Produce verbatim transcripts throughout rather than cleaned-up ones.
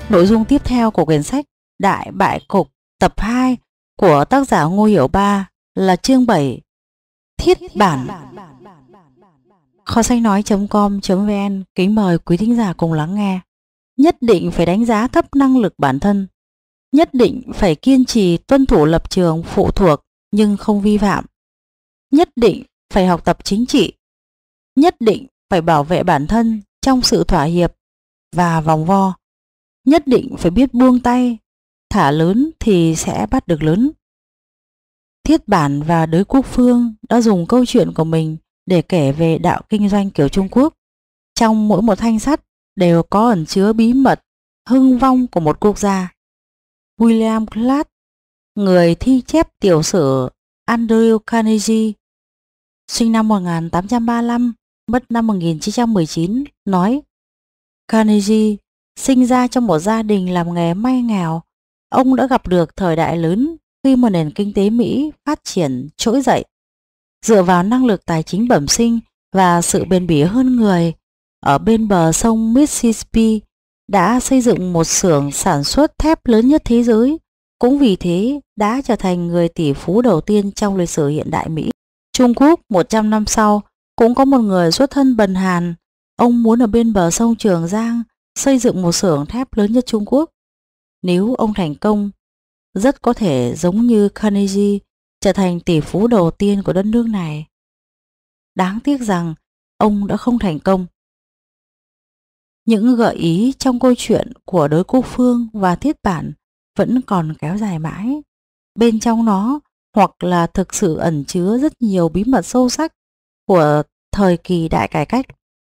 Nội dung tiếp theo của quyển sách Đại Bại Cục tập hai của tác giả Ngô Hiểu Ba là chương bảy, Thiết bản. Kho sách nói.com.vn kính mời quý thính giả cùng lắng nghe. Nhất định phải đánh giá thấp năng lực bản thân. Nhất định phải kiên trì tuân thủ lập trường phụ thuộc nhưng không vi phạm. Nhất định phải học tập chính trị. Nhất định phải bảo vệ bản thân trong sự thỏa hiệp và vòng vo. Nhất định phải biết buông tay, thả lớn thì sẽ bắt được lớn. Thiết Bản và Đới Quốc Phương đã dùng câu chuyện của mình để kể về đạo kinh doanh kiểu Trung Quốc. Trong mỗi một thanh sắt đều có ẩn chứa bí mật hưng vong của một quốc gia. William Clark, người thi chép tiểu sử Andrew Carnegie, sinh năm một nghìn tám trăm ba mươi lăm, mất năm một nghìn chín trăm mười chín, nói Carnegie sinh ra trong một gia đình làm nghề may nghèo. Ông đã gặp được thời đại lớn khi một nền kinh tế Mỹ phát triển trỗi dậy. Dựa vào năng lực tài chính bẩm sinh và sự bền bỉ hơn người, ở bên bờ sông Mississippi đã xây dựng một xưởng sản xuất thép lớn nhất thế giới. Cũng vì thế đã trở thành người tỷ phú đầu tiên trong lịch sử hiện đại Mỹ. Trung Quốc một trăm năm sau cũng có một người xuất thân bần hàn. Ông muốn ở bên bờ sông Trường Giang xây dựng một xưởng thép lớn nhất Trung Quốc. Nếu ông thành công, rất có thể giống như Carnegie trở thành tỷ phú đầu tiên của đất nước này. Đáng tiếc rằng ông đã không thành công. Những gợi ý trong câu chuyện của Đới Quốc Phương và Thiết Bản vẫn còn kéo dài mãi. Bên trong nó hoặc là thực sự ẩn chứa rất nhiều bí mật sâu sắc của thời kỳ đại cải cách.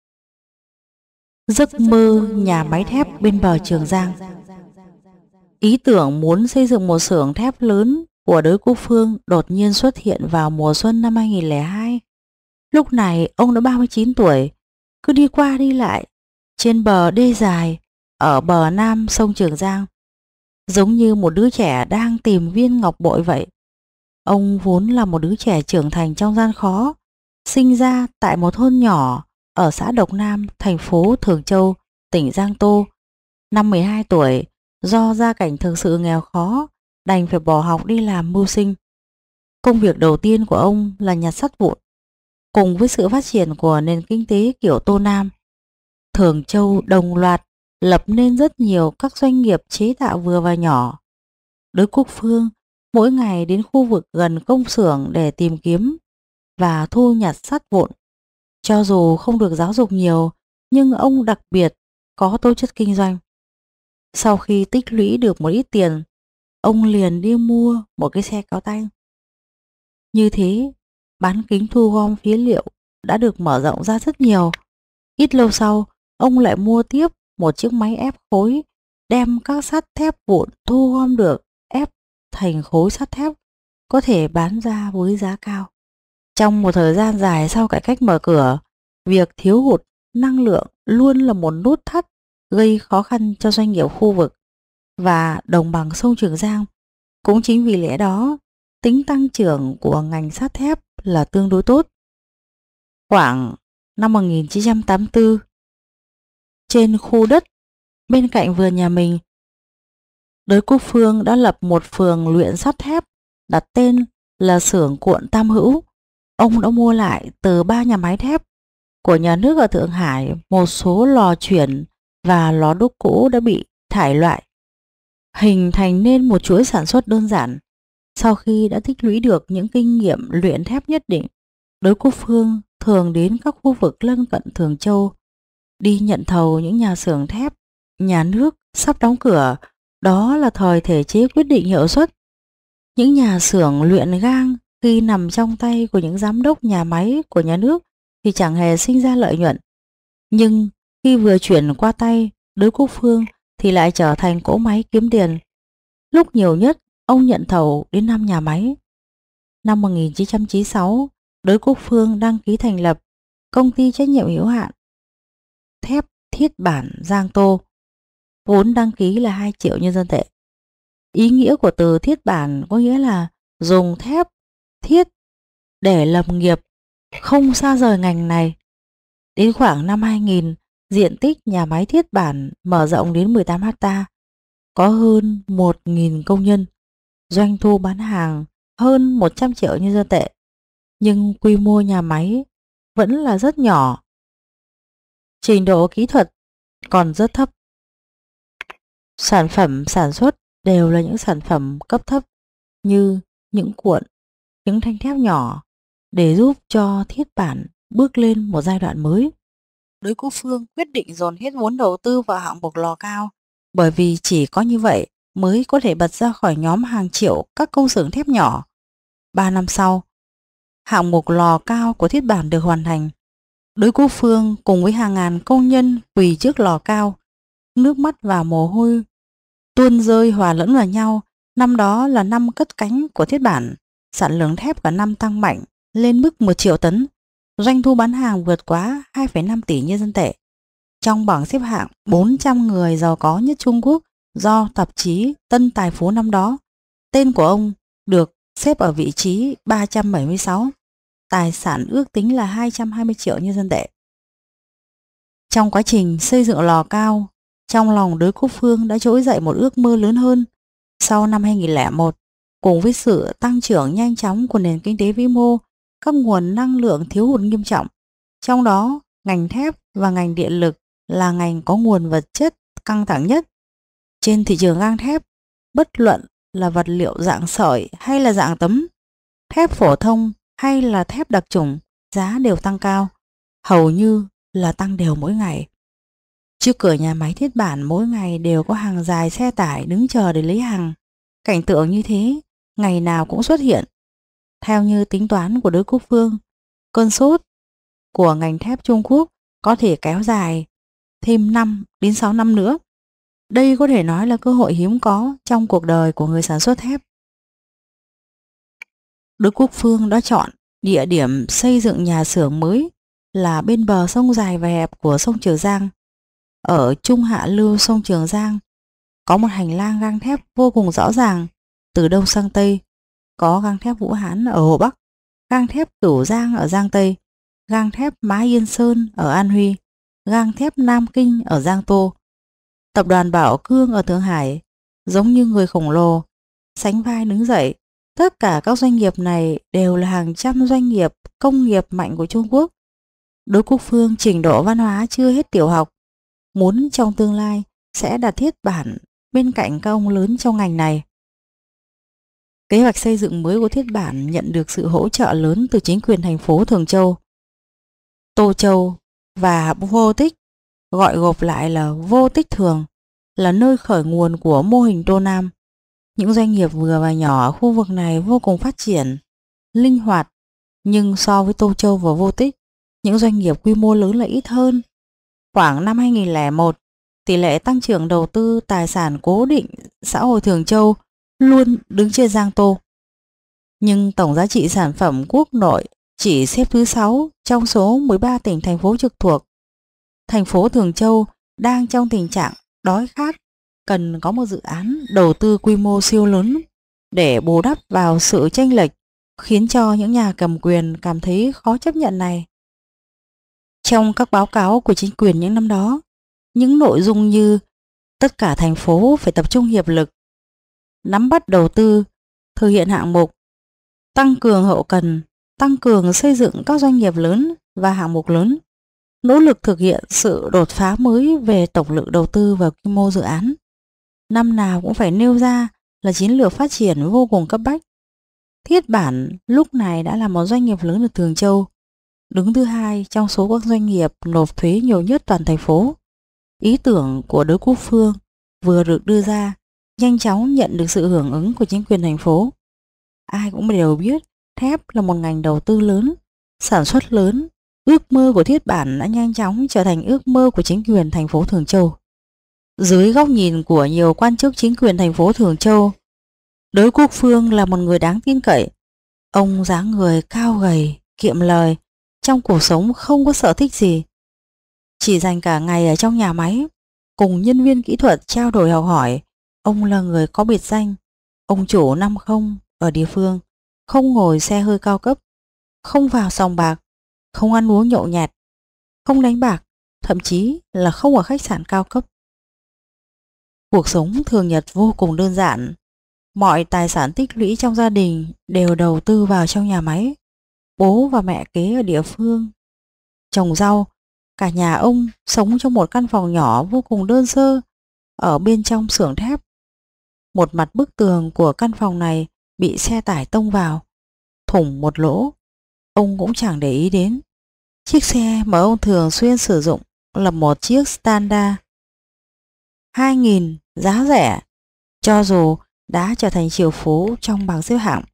Giấc mơ nhà máy thép bên bờ Trường Giang. Ý tưởng muốn xây dựng một xưởng thép lớn của Đới Quốc Phương đột nhiên xuất hiện vào mùa xuân năm hai nghìn không trăm lẻ hai. Lúc này ông đã ba mươi chín tuổi, cứ đi qua đi lại trên bờ đê dài ở bờ nam sông Trường Giang, giống như một đứa trẻ đang tìm viên ngọc bội vậy. Ông vốn là một đứa trẻ trưởng thành trong gian khó, sinh ra tại một thôn nhỏ ở xã Độc Nam, thành phố Thường Châu, tỉnh Giang Tô. Năm mười hai tuổi, do gia cảnh thực sự nghèo khó, đành phải bỏ học đi làm mưu sinh. Công việc đầu tiên của ông là nhặt sắt vụn. Cùng với sự phát triển của nền kinh tế kiểu Tô Nam, Thường Châu đồng loạt lập nên rất nhiều các doanh nghiệp chế tạo vừa và nhỏ. Đới Quốc Phương mỗi ngày đến khu vực gần công xưởng để tìm kiếm và thu nhặt sắt vụn. Cho dù không được giáo dục nhiều, nhưng ông đặc biệt có tố chất kinh doanh. Sau khi tích lũy được một ít tiền, ông liền đi mua một cái xe kéo tay. Như thế, bán kính thu gom phế liệu đã được mở rộng ra rất nhiều. Ít lâu sau, ông lại mua tiếp một chiếc máy ép khối, đem các sắt thép vụn thu gom được ép thành khối sắt thép có thể bán ra với giá cao. Trong một thời gian dài sau cải cách mở cửa, việc thiếu hụt năng lượng luôn là một nút thắt gây khó khăn cho doanh nghiệp khu vực và đồng bằng sông Trường Giang. Cũng chính vì lẽ đó, tính tăng trưởng của ngành sắt thép là tương đối tốt. Khoảng năm một nghìn chín trăm tám mươi tư, trên khu đất bên cạnh vườn nhà mình, Đới Quốc Phương đã lập một phường luyện sắt thép đặt tên là xưởng cuộn Tam Hữu. Ông đã mua lại từ ba nhà máy thép của nhà nước ở Thượng Hải một số lò chuyển và lò đúc cũ đã bị thải loại, hình thành nên một chuỗi sản xuất đơn giản. Sau khi đã tích lũy được những kinh nghiệm luyện thép nhất định, Đới Quốc Phương thường đến các khu vực lân cận Thường Châu, đi nhận thầu những nhà xưởng thép nhà nước sắp đóng cửa. Đó là thời thể chế quyết định hiệu suất. Những nhà xưởng luyện gang khi nằm trong tay của những giám đốc nhà máy của nhà nước thì chẳng hề sinh ra lợi nhuận. Nhưng khi vừa chuyển qua tay Đới Quốc Phương thì lại trở thành cỗ máy kiếm tiền. Lúc nhiều nhất, ông nhận thầu đến năm nhà máy. Năm một nghìn chín trăm chín mươi sáu, Đới Quốc Phương đăng ký thành lập công ty trách nhiệm hữu hạn thép Thiết Bản Giang Tô. Vốn đăng ký là hai triệu nhân dân tệ. Ý nghĩa của từ thiết bản có nghĩa là dùng thép thiết để lập nghiệp, không xa rời ngành này. Đến khoảng năm hai nghìn, diện tích nhà máy Thiết Bản mở rộng đến mười tám ha, có hơn một nghìn công nhân, doanh thu bán hàng hơn một trăm triệu nhân dân tệ, nhưng quy mô nhà máy vẫn là rất nhỏ, trình độ kỹ thuật còn rất thấp. Sản phẩm sản xuất đều là những sản phẩm cấp thấp như những cuộn, những thanh thép nhỏ để giúp cho thiết bản bước lên một giai đoạn mới. Đới Quốc Phương quyết định dồn hết vốn đầu tư vào hạng mục lò cao, bởi vì chỉ có như vậy mới có thể bật ra khỏi nhóm hàng triệu các công xưởng thép nhỏ. Ba năm sau, hạng mục lò cao của thiết bản được hoàn thành. Đới Quốc Phương cùng với hàng ngàn công nhân quỳ trước lò cao, nước mắt và mồ hôi tuôn rơi hòa lẫn vào nhau. Năm đó là năm cất cánh của thiết bản, sản lượng thép cả năm tăng mạnh lên mức một triệu tấn, doanh thu bán hàng vượt quá hai phẩy năm tỷ nhân dân tệ. Trong bảng xếp hạng bốn trăm người giàu có nhất Trung Quốc do tạp chí Tân Tài Phú năm đó, tên của ông được xếp ở vị trí ba trăm bảy mươi sáu, tài sản ước tính là hai trăm hai mươi triệu nhân dân tệ. Trong quá trình xây dựng lò cao, trong lòng Đới Quốc Phương đã trỗi dậy một ước mơ lớn hơn. Sau năm hai nghìn lẻ một, cùng với sự tăng trưởng nhanh chóng của nền kinh tế vĩ mô, các nguồn năng lượng thiếu hụt nghiêm trọng. Trong đó, ngành thép và ngành điện lực là ngành có nguồn vật chất căng thẳng nhất. Trên thị trường gang thép, bất luận là vật liệu dạng sợi hay là dạng tấm, thép phổ thông hay là thép đặc chủng, giá đều tăng cao, hầu như là tăng đều mỗi ngày. Trước cửa nhà máy thiết bản mỗi ngày đều có hàng dài xe tải đứng chờ để lấy hàng. Cảnh tượng như thế ngày nào cũng xuất hiện. Theo như tính toán của Đới Quốc Phương, cơn sốt của ngành thép Trung Quốc có thể kéo dài thêm năm đến sáu năm nữa. Đây có thể nói là cơ hội hiếm có trong cuộc đời của người sản xuất thép. Đới Quốc Phương đã chọn địa điểm xây dựng nhà xưởng mới là bên bờ sông dài và hẹp của sông Trường Giang. Ở trung hạ lưu sông Trường Giang có một hành lang gang thép vô cùng rõ ràng từ đông sang tây. Có gang thép Vũ Hán ở Hồ Bắc, gang thép Cửu Giang ở Giang Tây, gang thép Mã Yên Sơn ở An Huy, gang thép Nam Kinh ở Giang Tô. Tập đoàn Bảo Cương ở Thượng Hải giống như người khổng lồ sánh vai đứng dậy. Tất cả các doanh nghiệp này đều là hàng trăm doanh nghiệp công nghiệp mạnh của Trung Quốc. Đới Quốc Phương trình độ văn hóa chưa hết tiểu học, muốn trong tương lai sẽ đặt thiết bản bên cạnh các ông lớn trong ngành này. Kế hoạch xây dựng mới của thiết bản nhận được sự hỗ trợ lớn từ chính quyền thành phố Thường Châu, Tô Châu và Vô Tích, gọi gộp lại là Vô Tích Thường, là nơi khởi nguồn của mô hình Tô Nam. Những doanh nghiệp vừa và nhỏ ở khu vực này vô cùng phát triển, linh hoạt, nhưng so với Tô Châu và Vô Tích, những doanh nghiệp quy mô lớn là ít hơn. Khoảng năm hai nghìn lẻ một, tỷ lệ tăng trưởng đầu tư tài sản cố định xã hội Thường Châu luôn đứng trên Giang Tô. Nhưng tổng giá trị sản phẩm quốc nội chỉ xếp thứ sáu trong số mười ba tỉnh thành phố trực thuộc. Thành phố Thường Châu đang trong tình trạng đói khát, cần có một dự án đầu tư quy mô siêu lớn để bù đắp vào sự chênh lệch, khiến cho những nhà cầm quyền cảm thấy khó chấp nhận này. Trong các báo cáo của chính quyền những năm đó, những nội dung như tất cả thành phố phải tập trung hiệp lực, nắm bắt đầu tư, thực hiện hạng mục, tăng cường hậu cần, tăng cường xây dựng các doanh nghiệp lớn và hạng mục lớn, nỗ lực thực hiện sự đột phá mới về tổng lượng đầu tư và quy mô dự án. Năm nào cũng phải nêu ra là chiến lược phát triển vô cùng cấp bách. Thiết bản lúc này đã là một doanh nghiệp lớn ở Thường Châu, đứng thứ hai trong số các doanh nghiệp nộp thuế nhiều nhất toàn thành phố. Ý tưởng của Đới Quốc Phương vừa được đưa ra, nhanh chóng nhận được sự hưởng ứng của chính quyền thành phố. Ai cũng đều biết thép là một ngành đầu tư lớn, sản xuất lớn. Ước mơ của thiết bản đã nhanh chóng trở thành ước mơ của chính quyền thành phố Thường Châu. Dưới góc nhìn của nhiều quan chức chính quyền thành phố Thường Châu, Đới Quốc Phương là một người đáng tin cậy. Ông dáng người cao gầy, kiệm lời, trong cuộc sống không có sở thích gì, chỉ dành cả ngày ở trong nhà máy cùng nhân viên kỹ thuật trao đổi học hỏi. Ông là người có biệt danh ông chủ năm không ở địa phương, không ngồi xe hơi cao cấp, không vào sòng bạc, không ăn uống nhậu nhẹt, không đánh bạc, thậm chí là không ở khách sạn cao cấp. Cuộc sống thường nhật vô cùng đơn giản. Mọi tài sản tích lũy trong gia đình đều đầu tư vào trong nhà máy. Bố và mẹ kế ở địa phương trồng rau. Cả nhà ông sống trong một căn phòng nhỏ vô cùng đơn sơ ở bên trong xưởng thép. Một mặt bức tường của căn phòng này bị xe tải tông vào, thủng một lỗ. Ông cũng chẳng để ý đến. Chiếc xe mà ông thường xuyên sử dụng là một chiếc Standard hai nghìn, giá rẻ, cho dù đã trở thành triệu phú trong bảng xếp hạng.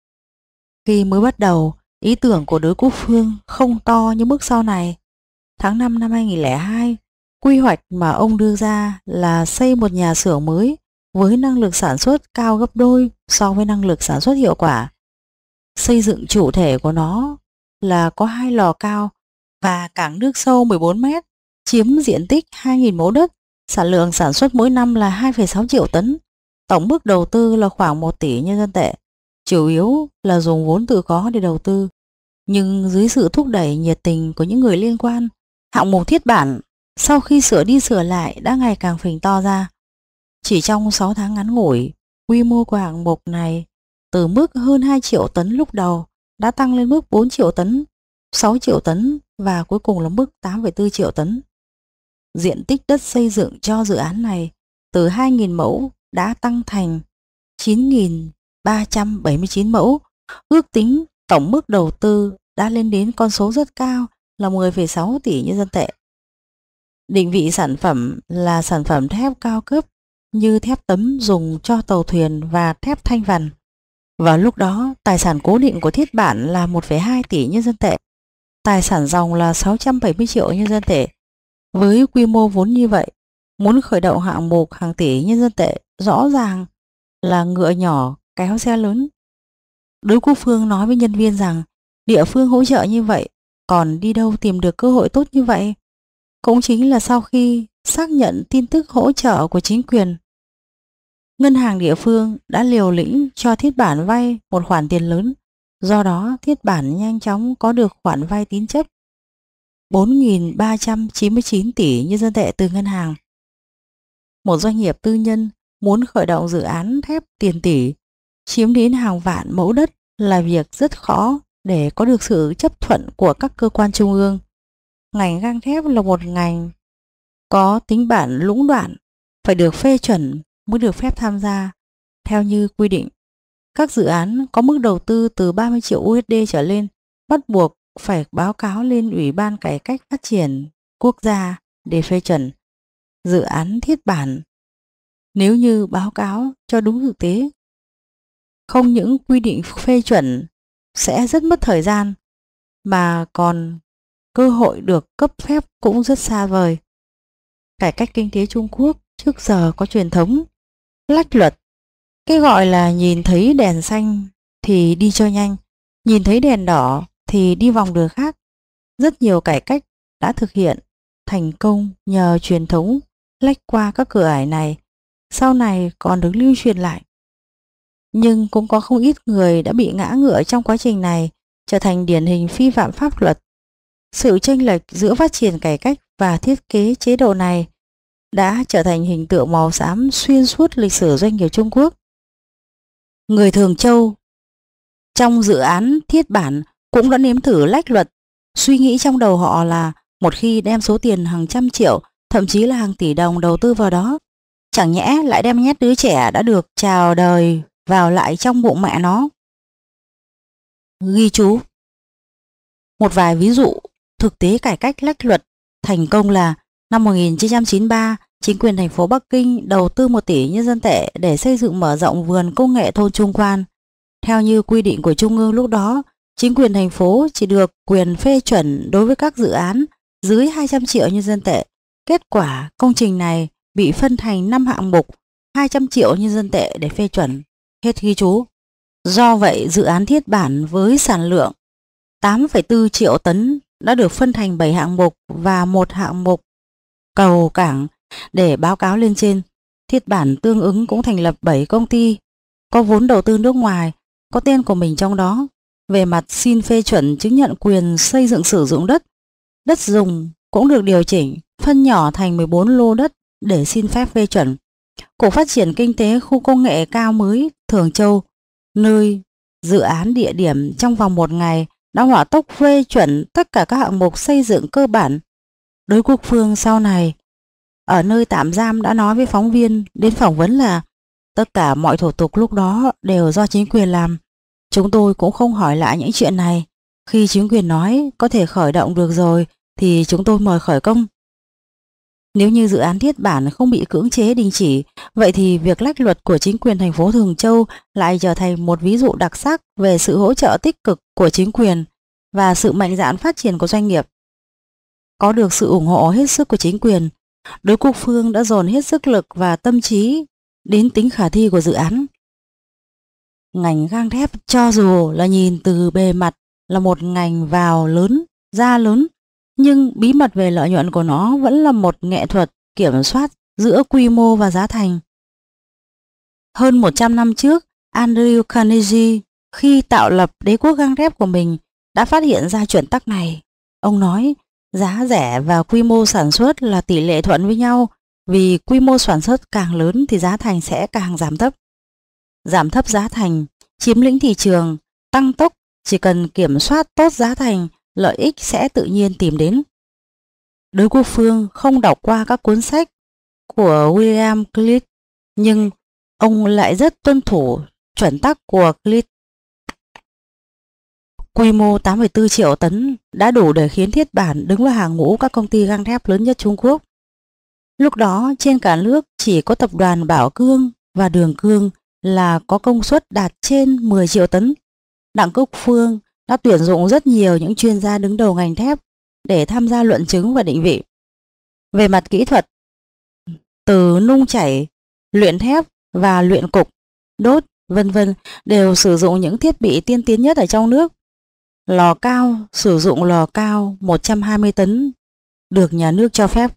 Khi mới bắt đầu, ý tưởng của Đới Quốc Phương không to như mức sau này. Tháng năm năm hai nghìn lẻ hai, quy hoạch mà ông đưa ra là xây một nhà xưởng mới với năng lực sản xuất cao gấp đôi so với năng lực sản xuất hiệu quả. Xây dựng chủ thể của nó là có hai lò cao và cảng nước sâu mười bốn mét, chiếm diện tích hai nghìn mẫu đất, sản lượng sản xuất mỗi năm là hai phẩy sáu triệu tấn. Tổng mức đầu tư là khoảng một tỷ nhân dân tệ, chủ yếu là dùng vốn tự có để đầu tư. Nhưng dưới sự thúc đẩy nhiệt tình của những người liên quan, hạng mục thiết bản sau khi sửa đi sửa lại đã ngày càng phình to ra. Chỉ trong sáu tháng ngắn ngủi, quy mô của hạng mục này từ mức hơn hai triệu tấn lúc đầu đã tăng lên mức bốn triệu tấn, sáu triệu tấn và cuối cùng là mức tám phẩy bốn triệu tấn. Diện tích đất xây dựng cho dự án này từ hai nghìn mẫu đã tăng thành chín nghìn ba trăm bảy mươi chín mẫu. Ước tính tổng mức đầu tư đã lên đến con số rất cao là mười phẩy sáu tỷ nhân dân tệ. Định vị sản phẩm là sản phẩm thép cao cấp như thép tấm dùng cho tàu thuyền và thép thanh vằn. Vào lúc đó, tài sản cố định của Thiết Bản là một phẩy hai tỷ nhân dân tệ, tài sản ròng là sáu trăm bảy mươi triệu nhân dân tệ. Với quy mô vốn như vậy, muốn khởi động hạng mục hàng tỷ nhân dân tệ rõ ràng là ngựa nhỏ kéo xe lớn. Đới Quốc Phương nói với nhân viên rằng địa phương hỗ trợ như vậy, còn đi đâu tìm được cơ hội tốt như vậy? Cũng chính là sau khi xác nhận tin tức hỗ trợ của chính quyền, ngân hàng địa phương đã liều lĩnh cho Thiết Bản vay một khoản tiền lớn. Do đó, Thiết Bản nhanh chóng có được khoản vay tín chấp bốn nghìn ba trăm chín mươi chín tỷ nhân dân tệ từ ngân hàng. Một doanh nghiệp tư nhân muốn khởi động dự án thép tiền tỷ, chiếm đến hàng vạn mẫu đất là việc rất khó để có được sự chấp thuận của các cơ quan trung ương. Ngành gang thép là một ngành có tính bản lũng đoạn, phải được phê chuẩn mới được phép tham gia. Theo như quy định, các dự án có mức đầu tư từ ba mươi triệu u ét đê trở lên bắt buộc phải báo cáo lên Ủy ban Cải cách Phát triển Quốc gia để phê chuẩn. Dự án Thiết Bản nếu như báo cáo cho đúng thực tế, không những quy định phê chuẩn sẽ rất mất thời gian, mà còn cơ hội được cấp phép cũng rất xa vời. Cải cách kinh tế Trung Quốc trước giờ có truyền thống lách luật. Cái gọi là nhìn thấy đèn xanh thì đi cho nhanh, nhìn thấy đèn đỏ thì đi vòng đường khác. Rất nhiều cải cách đã thực hiện thành công nhờ truyền thống lách qua các cửa ải này, sau này còn được lưu truyền lại. Nhưng cũng có không ít người đã bị ngã ngựa trong quá trình này, trở thành điển hình vi phạm pháp luật. Sự chênh lệch giữa phát triển cải cách và thiết kế chế độ này đã trở thành hình tượng màu xám xuyên suốt lịch sử doanh nghiệp Trung Quốc. Người Thường Châu trong dự án Thiết Bản cũng đã nếm thử lách luật. Suy nghĩ trong đầu họ là một khi đem số tiền hàng trăm triệu, thậm chí là hàng tỷ đồng đầu tư vào đó, chẳng nhẽ lại đem nhét đứa trẻ đã được chào đời vào lại trong bụng mẹ nó. Ghi chú một vài ví dụ thực tế cải cách lách luật thành công là năm một nghìn chín trăm chín mươi ba, chính quyền thành phố Bắc Kinh đầu tư một tỷ nhân dân tệ để xây dựng mở rộng vườn công nghệ thôn Trung Quan. Theo như quy định của Trung ương lúc đó, chính quyền thành phố chỉ được quyền phê chuẩn đối với các dự án dưới hai trăm triệu nhân dân tệ. Kết quả, công trình này bị phân thành năm hạng mục, hai trăm triệu nhân dân tệ để phê chuẩn. Hết ghi chú. Do vậy, dự án Thiết Bản với sản lượng tám phẩy bốn triệu tấn đã được phân thành bảy hạng mục và một hạng mục cầu cảng để báo cáo lên trên. Thiết Bản tương ứng cũng thành lập bảy công ty có vốn đầu tư nước ngoài, có tên của mình trong đó. Về mặt xin phê chuẩn chứng nhận quyền xây dựng sử dụng đất, đất dùng cũng được điều chỉnh, phân nhỏ thành mười bốn lô đất để xin phép phê chuẩn. Cục Phát triển Kinh tế Khu Công nghệ Cao mới Thường Châu, nơi dự án địa điểm trong vòng một ngày đã hỏa tốc phê chuẩn tất cả các hạng mục xây dựng cơ bản. Đối Quốc Phương sau này ở nơi tạm giam đã nói với phóng viên đến phỏng vấn là tất cả mọi thủ tục lúc đó đều do chính quyền làm. Chúng tôi cũng không hỏi lại những chuyện này. Khi chính quyền nói có thể khởi động được rồi thì chúng tôi mời khởi công. Nếu như dự án thiết bản không bị cưỡng chế đình chỉ, vậy thì việc lách luật của chính quyền thành phố Thường Châu lại trở thành một ví dụ đặc sắc về sự hỗ trợ tích cực của chính quyền và sự mạnh dạn phát triển của doanh nghiệp. Có được sự ủng hộ hết sức của chính quyền, Đối Quốc Phương đã dồn hết sức lực và tâm trí đến tính khả thi của dự án. Ngành gang thép cho dù là nhìn từ bề mặt là một ngành vào lớn, ra lớn, nhưng bí mật về lợi nhuận của nó vẫn là một nghệ thuật kiểm soát giữa quy mô và giá thành. Hơn một trăm năm trước, Andrew Carnegie khi tạo lập đế quốc gang thép của mình đã phát hiện ra chuẩn tắc này. Ông nói giá rẻ và quy mô sản xuất là tỷ lệ thuận với nhau, vì quy mô sản xuất càng lớn thì giá thành sẽ càng giảm thấp. Giảm thấp giá thành, chiếm lĩnh thị trường, tăng tốc, chỉ cần kiểm soát tốt giá thành, lợi ích sẽ tự nhiên tìm đến. Đối Quốc Phương không đọc qua các cuốn sách của William Clit, nhưng ông lại rất tuân thủ chuẩn tắc của Clit. Quy mô tám phẩy bốn triệu tấn đã đủ để khiến Thiết Bản đứng vào hàng ngũ các công ty gang thép lớn nhất Trung Quốc. Lúc đó trên cả nước chỉ có tập đoàn Bảo Cương và Đường Cương là có công suất đạt trên mười triệu tấn. Đặng Quốc Phương đã tuyển dụng rất nhiều những chuyên gia đứng đầu ngành thép để tham gia luận chứng và định vị. Về mặt kỹ thuật, từ nung chảy, luyện thép và luyện cục, đốt, vân vân đều sử dụng những thiết bị tiên tiến nhất ở trong nước. Lò cao sử dụng lò cao một trăm hai mươi tấn được nhà nước cho phép.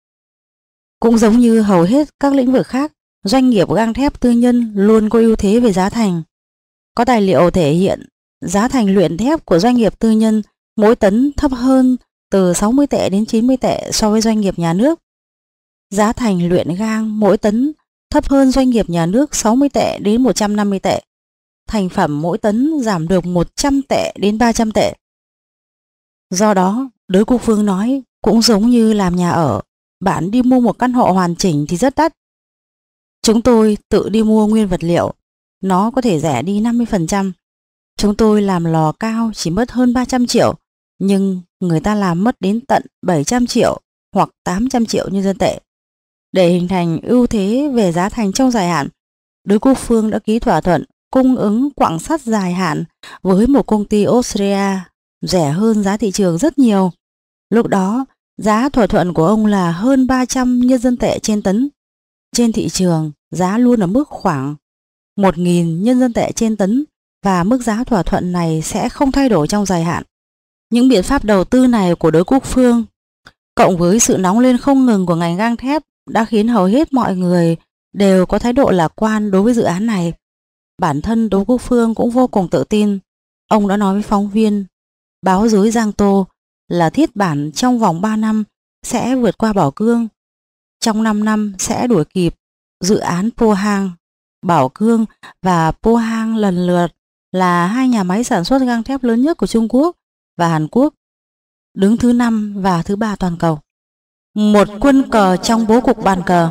Cũng giống như hầu hết các lĩnh vực khác, doanh nghiệp gang thép tư nhân luôn có ưu thế về giá thành. Có tài liệu thể hiện giá thành luyện thép của doanh nghiệp tư nhân mỗi tấn thấp hơn từ sáu mươi tệ đến chín mươi tệ so với doanh nghiệp nhà nước. Giá thành luyện gang mỗi tấn thấp hơn doanh nghiệp nhà nước sáu mươi tệ đến một trăm năm mươi tệ. Thành phẩm mỗi tấn giảm được một trăm tệ đến ba trăm tệ. Do đó, Đối Quốc Phương nói cũng giống như làm nhà ở, bạn đi mua một căn hộ hoàn chỉnh thì rất đắt. Chúng tôi tự đi mua nguyên vật liệu, nó có thể rẻ đi năm mươi phần trăm. Chúng tôi làm lò cao chỉ mất hơn ba trăm triệu, nhưng người ta làm mất đến tận bảy trăm triệu hoặc tám trăm triệu nhân dân tệ. Để hình thành ưu thế về giá thành trong dài hạn, Đối Quốc Phương đã ký thỏa thuận cung ứng quặng sắt dài hạn với một công ty Australia rẻ hơn giá thị trường rất nhiều. Lúc đó, giá thỏa thuận của ông là hơn ba trăm nhân dân tệ trên tấn. Trên thị trường, giá luôn ở mức khoảng một nghìn nhân dân tệ trên tấn và mức giá thỏa thuận này sẽ không thay đổi trong dài hạn. Những biện pháp đầu tư này của Đối Quốc Phương, cộng với sự nóng lên không ngừng của ngành gang thép, đã khiến hầu hết mọi người đều có thái độ lạc quan đối với dự án này. Bản thân Đối Quốc Phương cũng vô cùng tự tin. Ông đã nói với phóng viên báo giới Giang Tô là Thiết Bản trong vòng ba năm sẽ vượt qua Bảo Cương. Trong năm năm sẽ đuổi kịp dự án Pohang. Bảo Cương và Pohang lần lượt là hai nhà máy sản xuất gang thép lớn nhất của Trung Quốc và Hàn Quốc, đứng thứ năm và thứ ba toàn cầu. Một quân cờ trong bố cục bàn cờ.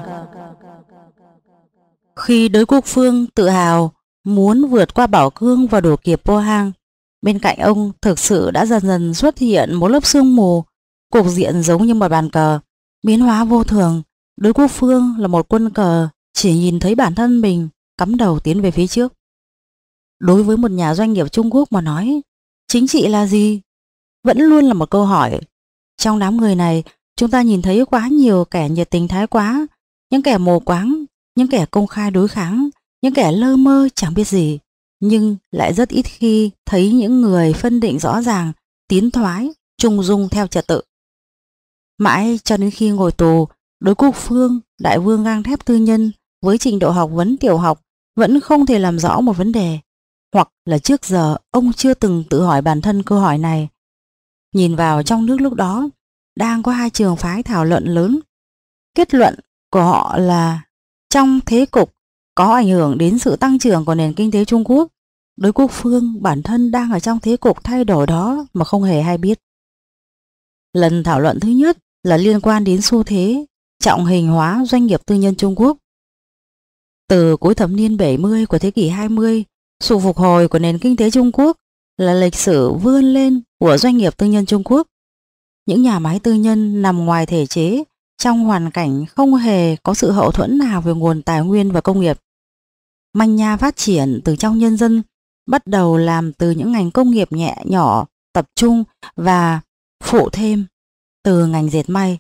Khi Đối Quốc Phương tự hào muốn vượt qua Bảo Cương và đuổi kịp Pohang, bên cạnh ông thực sự đã dần dần xuất hiện một lớp sương mù, cục diện giống như một bàn cờ, biến hóa vô thường. Đối Quốc Phương là một quân cờ chỉ nhìn thấy bản thân mình cắm đầu tiến về phía trước. Đối với một nhà doanh nghiệp Trung Quốc mà nói, chính trị là gì? Vẫn luôn là một câu hỏi. Trong đám người này, chúng ta nhìn thấy quá nhiều kẻ nhiệt tình thái quá, những kẻ mù quáng, những kẻ công khai đối kháng, những kẻ lơ mơ chẳng biết gì, nhưng lại rất ít khi thấy những người phân định rõ ràng, tiến thoái, trung dung theo trật tự. Mãi cho đến khi ngồi tù, Đối Quốc Phương, đại vương gang thép tư nhân với trình độ học vấn tiểu học vẫn không thể làm rõ một vấn đề, hoặc là trước giờ ông chưa từng tự hỏi bản thân câu hỏi này. Nhìn vào trong nước lúc đó, đang có hai trường phái thảo luận lớn. Kết luận của họ là Trong thế cục có ảnh hưởng đến sự tăng trưởng của nền kinh tế Trung Quốc, đối quốc phương bản thân đang ở trong thế cục thay đổi đó mà không hề hay biết. Lần thảo luận thứ nhất là liên quan đến xu thế trọng hình hóa doanh nghiệp tư nhân Trung Quốc. Từ cuối thập niên bảy mươi của thế kỷ hai mươi, sự phục hồi của nền kinh tế Trung Quốc là lịch sử vươn lên của doanh nghiệp tư nhân Trung Quốc. Những nhà máy tư nhân nằm ngoài thể chế, trong hoàn cảnh không hề có sự hậu thuẫn nào về nguồn tài nguyên và công nghiệp. Manh nha phát triển từ trong nhân dân, bắt đầu làm từ những ngành công nghiệp nhẹ nhỏ, tập trung và phụ thêm từ ngành dệt may.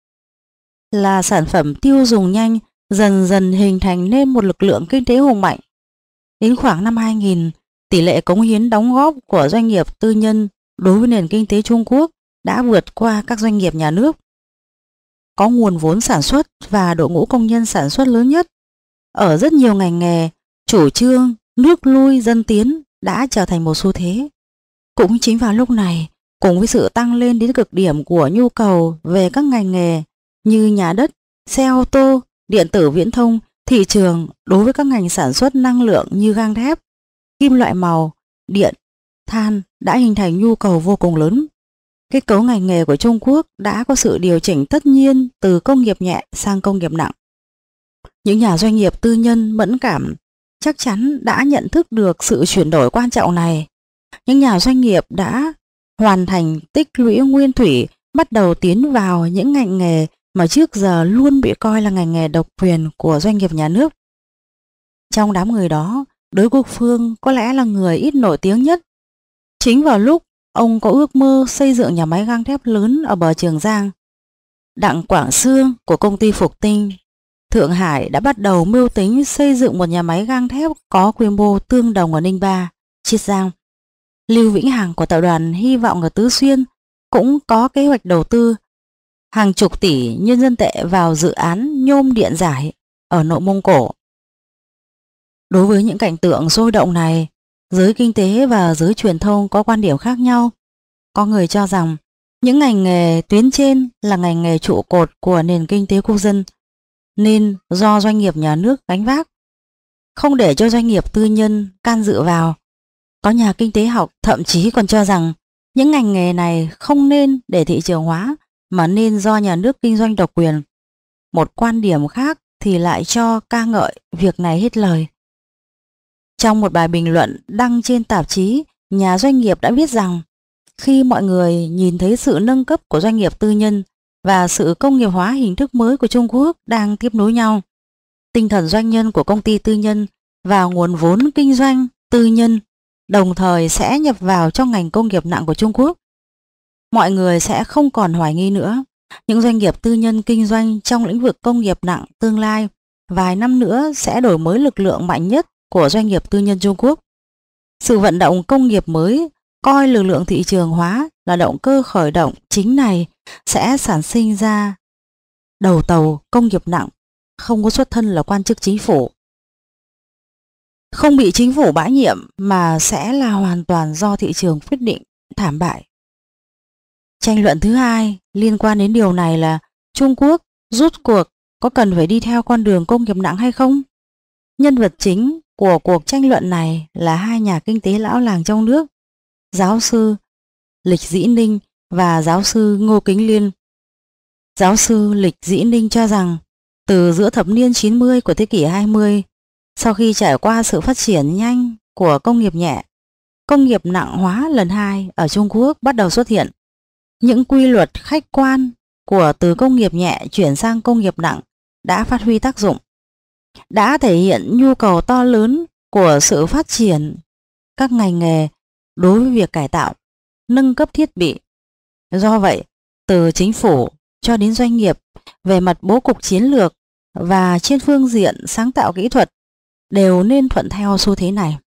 Là sản phẩm tiêu dùng nhanh, dần dần hình thành nên một lực lượng kinh tế hùng mạnh. Đến khoảng năm hai nghìn, tỷ lệ cống hiến đóng góp của doanh nghiệp tư nhân đối với nền kinh tế Trung Quốc đã vượt qua các doanh nghiệp nhà nước. Có nguồn vốn sản xuất và đội ngũ công nhân sản xuất lớn nhất. Ở rất nhiều ngành nghề, chủ trương nước lui dân tiến đã trở thành một xu thế. Cũng chính vào lúc này, cùng với sự tăng lên đến cực điểm của nhu cầu về các ngành nghề như nhà đất, xe ô tô, điện tử viễn thông, thị trường đối với các ngành sản xuất năng lượng như gang thép, kim loại màu, điện, than đã hình thành nhu cầu vô cùng lớn. Kết cấu ngành nghề của Trung Quốc đã có sự điều chỉnh tất nhiên từ công nghiệp nhẹ sang công nghiệp nặng. Những nhà doanh nghiệp tư nhân mẫn cảm chắc chắn đã nhận thức được sự chuyển đổi quan trọng này. Những nhà doanh nghiệp đã hoàn thành tích lũy nguyên thủy, bắt đầu tiến vào những ngành nghề mà trước giờ luôn bị coi là ngành nghề độc quyền của doanh nghiệp nhà nước. Trong đám người đó, đối quốc phương có lẽ là người ít nổi tiếng nhất. Chính vào lúc ông có ước mơ xây dựng nhà máy gang thép lớn ở bờ Trường Giang, Đặng Quảng Sương của công ty Phục Tinh, Thượng Hải đã bắt đầu mưu tính xây dựng một nhà máy gang thép có quy mô tương đồng ở Ninh Ba, Chiết Giang. Lưu Vĩnh Hằng của tập đoàn Hy vọng ở Tứ Xuyên cũng có kế hoạch đầu tư hàng chục tỷ nhân dân tệ vào dự án nhôm điện giải ở Nội Mông Cổ. Đối với những cảnh tượng sôi động này, giới kinh tế và giới truyền thông có quan điểm khác nhau. Có người cho rằng những ngành nghề tuyến trên là ngành nghề trụ cột của nền kinh tế quốc dân, nên do doanh nghiệp nhà nước gánh vác, không để cho doanh nghiệp tư nhân can dự vào. Có nhà kinh tế học thậm chí còn cho rằng những ngành nghề này không nên để thị trường hóa mà nên do nhà nước kinh doanh độc quyền. Một quan điểm khác thì lại cho ca ngợi việc này hết lời. Trong một bài bình luận đăng trên tạp chí, nhà doanh nghiệp đã viết rằng khi mọi người nhìn thấy sự nâng cấp của doanh nghiệp tư nhân và sự công nghiệp hóa hình thức mới của Trung Quốc đang tiếp nối nhau, tinh thần doanh nhân của công ty tư nhân và nguồn vốn kinh doanh tư nhân đồng thời sẽ nhập vào trong ngành công nghiệp nặng của Trung Quốc. Mọi người sẽ không còn hoài nghi nữa, những doanh nghiệp tư nhân kinh doanh trong lĩnh vực công nghiệp nặng tương lai vài năm nữa sẽ đổi mới lực lượng mạnh nhất của doanh nghiệp tư nhân Trung Quốc. Sự vận động công nghiệp mới coi lực lượng thị trường hóa là động cơ khởi động chính này sẽ sản sinh ra đầu tàu công nghiệp nặng không có xuất thân là quan chức chính phủ, không bị chính phủ bãi nhiệm mà sẽ là hoàn toàn do thị trường quyết định thảm bại. Tranh luận thứ hai liên quan đến điều này là Trung Quốc rút cuộc có cần phải đi theo con đường công nghiệp nặng hay không? Nhân vật chính của cuộc tranh luận này là hai nhà kinh tế lão làng trong nước, giáo sư Lịch Dĩ Ninh và giáo sư Ngô Kính Liên. Giáo sư Lịch Dĩ Ninh cho rằng từ giữa thập niên chín mươi của thế kỷ hai mươi, sau khi trải qua sự phát triển nhanh của công nghiệp nhẹ, công nghiệp nặng hóa lần hai ở Trung Quốc bắt đầu xuất hiện. Những quy luật khách quan của từ công nghiệp nhẹ chuyển sang công nghiệp nặng đã phát huy tác dụng, đã thể hiện nhu cầu to lớn của sự phát triển các ngành nghề đối với việc cải tạo, nâng cấp thiết bị. Do vậy, từ chính phủ cho đến doanh nghiệp về mặt bố cục chiến lược và trên phương diện sáng tạo kỹ thuật đều nên thuận theo xu thế này.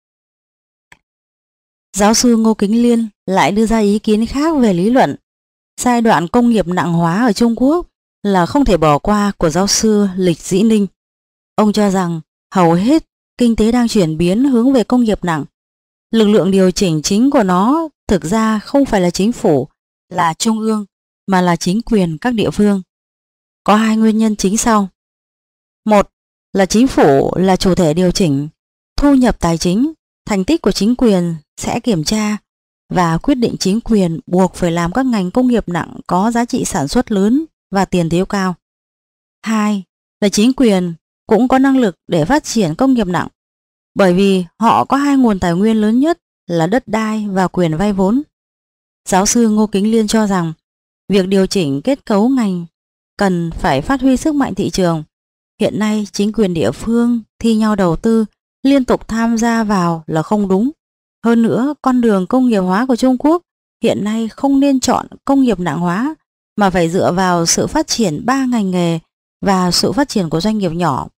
Giáo sư Ngô Kính Liên lại đưa ra ý kiến khác về lý luận giai đoạn công nghiệp nặng hóa ở Trung Quốc là không thể bỏ qua của giáo sư Lịch Dĩ Ninh. Ông cho rằng hầu hết kinh tế đang chuyển biến hướng về công nghiệp nặng. Lực lượng điều chỉnh chính của nó thực ra không phải là chính phủ, là trung ương, mà là chính quyền các địa phương. Có hai nguyên nhân chính sau. Một là chính phủ là chủ thể điều chỉnh thu nhập tài chính, thành tích của chính quyền sẽ kiểm tra và quyết định chính quyền buộc phải làm các ngành công nghiệp nặng có giá trị sản xuất lớn và tiền thiếu cao. Hai là chính quyền cũng có năng lực để phát triển công nghiệp nặng, bởi vì họ có hai nguồn tài nguyên lớn nhất là đất đai và quyền vay vốn. Giáo sư Ngô Kính Liên cho rằng việc điều chỉnh kết cấu ngành cần phải phát huy sức mạnh thị trường. Hiện nay chính quyền địa phương thi nhau đầu tư, liên tục tham gia vào là không đúng. Hơn nữa, con đường công nghiệp hóa của Trung Quốc hiện nay không nên chọn công nghiệp nặng hóa, mà phải dựa vào sự phát triển ba ngành nghề và sự phát triển của doanh nghiệp nhỏ.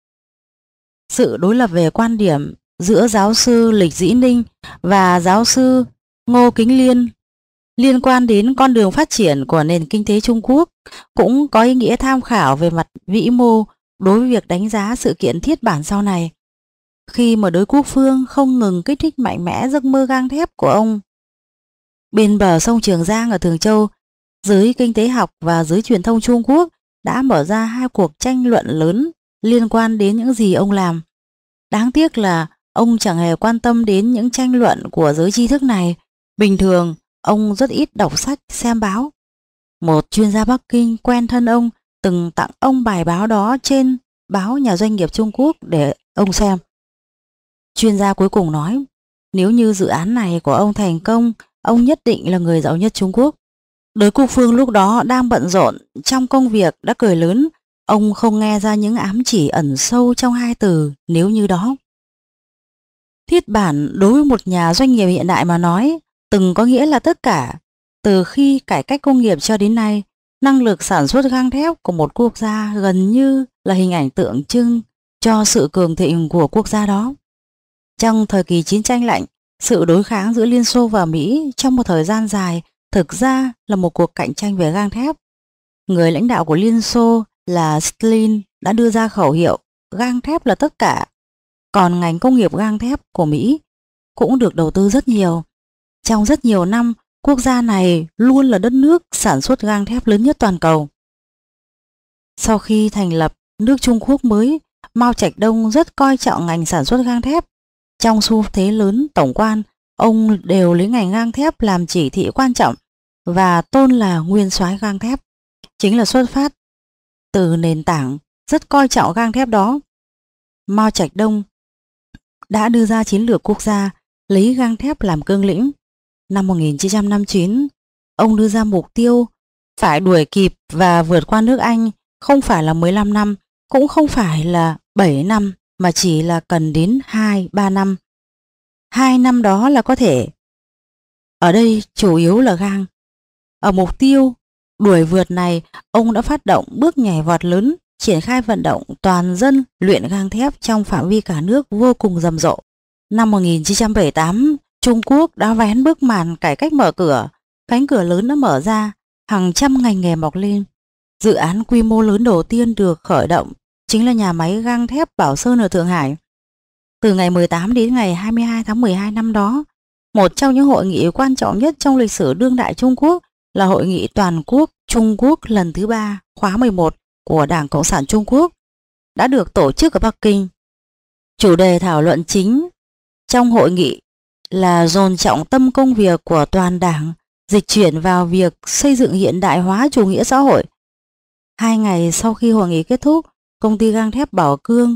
Sự đối lập về quan điểm giữa giáo sư Lịch Dĩ Ninh và giáo sư Ngô Kính Liên liên quan đến con đường phát triển của nền kinh tế Trung Quốc cũng có ý nghĩa tham khảo về mặt vĩ mô đối với việc đánh giá sự kiện thiết bản sau này. Khi mà đới quốc phương không ngừng kích thích mạnh mẽ giấc mơ gang thép của ông. Bên bờ sông Trường Giang ở Thường Châu, giới kinh tế học và giới truyền thông Trung Quốc đã mở ra hai cuộc tranh luận lớn liên quan đến những gì ông làm. Đáng tiếc là ông chẳng hề quan tâm đến những tranh luận của giới tri thức này. Bình thường, ông rất ít đọc sách, xem báo. Một chuyên gia Bắc Kinh quen thân ông từng tặng ông bài báo đó trên báo Nhà Doanh nghiệp Trung Quốc để ông xem. Chuyên gia cuối cùng nói, nếu như dự án này của ông thành công, ông nhất định là người giàu nhất Trung Quốc. Đới Quốc Phương lúc đó đang bận rộn trong công việc đã cười lớn, ông không nghe ra những ám chỉ ẩn sâu trong hai từ nếu như đó. Thiết bản đối với một nhà doanh nghiệp hiện đại mà nói, từng có nghĩa là tất cả. Từ khi cải cách công nghiệp cho đến nay, năng lực sản xuất gang thép của một quốc gia gần như là hình ảnh tượng trưng cho sự cường thịnh của quốc gia đó. Trong thời kỳ chiến tranh lạnh, sự đối kháng giữa Liên Xô và Mỹ trong một thời gian dài thực ra là một cuộc cạnh tranh về gang thép. Người lãnh đạo của Liên Xô là Stalin đã đưa ra khẩu hiệu gang thép là tất cả. Còn ngành công nghiệp gang thép của Mỹ cũng được đầu tư rất nhiều. Trong rất nhiều năm, quốc gia này luôn là đất nước sản xuất gang thép lớn nhất toàn cầu. Sau khi thành lập nước Trung Quốc mới, Mao Trạch Đông rất coi trọng ngành sản xuất gang thép. Trong xu thế lớn tổng quan, ông đều lấy ngành gang thép làm chỉ thị quan trọng và tôn là nguyên soái gang thép. Chính là xuất phát từ nền tảng rất coi trọng gang thép đó. Mao Trạch Đông đã đưa ra chiến lược quốc gia lấy gang thép làm cương lĩnh. Năm một nghìn chín trăm năm mươi chín, ông đưa ra mục tiêu phải đuổi kịp và vượt qua nước Anh, không phải là mười lăm năm, cũng không phải là bảy năm, mà chỉ là cần đến hai ba năm. Hai năm đó là có thể. Ở đây chủ yếu là gang. Ở mục tiêu đuổi vượt này, ông đã phát động bước nhảy vọt lớn, triển khai vận động toàn dân luyện gang thép trong phạm vi cả nước vô cùng rầm rộ. Năm một nghìn chín trăm bảy mươi tám, Trung Quốc đã vén bức màn cải cách mở cửa, cánh cửa lớn đã mở ra, hàng trăm ngành nghề mọc lên. Dự án quy mô lớn đầu tiên được khởi động chính là nhà máy gang thép Bảo Sơn ở Thượng Hải. Từ ngày mười tám đến ngày hai mươi hai tháng mười hai năm đó, một trong những hội nghị quan trọng nhất trong lịch sử đương đại Trung Quốc là Hội nghị Toàn quốc Trung Quốc lần thứ ba khóa mười một của Đảng Cộng sản Trung Quốc đã được tổ chức ở Bắc Kinh. Chủ đề thảo luận chính trong hội nghị là dồn trọng tâm công việc của toàn đảng dịch chuyển vào việc xây dựng hiện đại hóa chủ nghĩa xã hội. Hai ngày sau khi hội nghị kết thúc, công ty gang thép Bảo Cương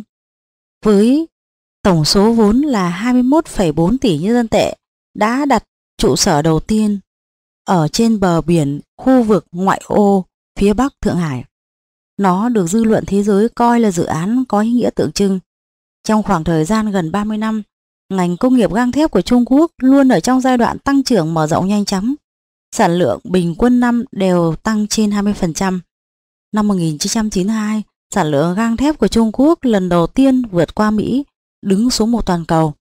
với tổng số vốn là hai mươi mốt phẩy bốn tỷ nhân dân tệ đã đặt trụ sở đầu tiên ở trên bờ biển khu vực ngoại ô phía bắc Thượng Hải. Nó được dư luận thế giới coi là dự án có ý nghĩa tượng trưng. Trong khoảng thời gian gần ba mươi năm, ngành công nghiệp gang thép của Trung Quốc luôn ở trong giai đoạn tăng trưởng mở rộng nhanh chóng. Sản lượng bình quân năm đều tăng trên hai mươi phần trăm. Năm một nghìn chín trăm chín mươi hai, sản lượng gang thép của Trung Quốc lần đầu tiên vượt qua Mỹ, đứng số một toàn cầu.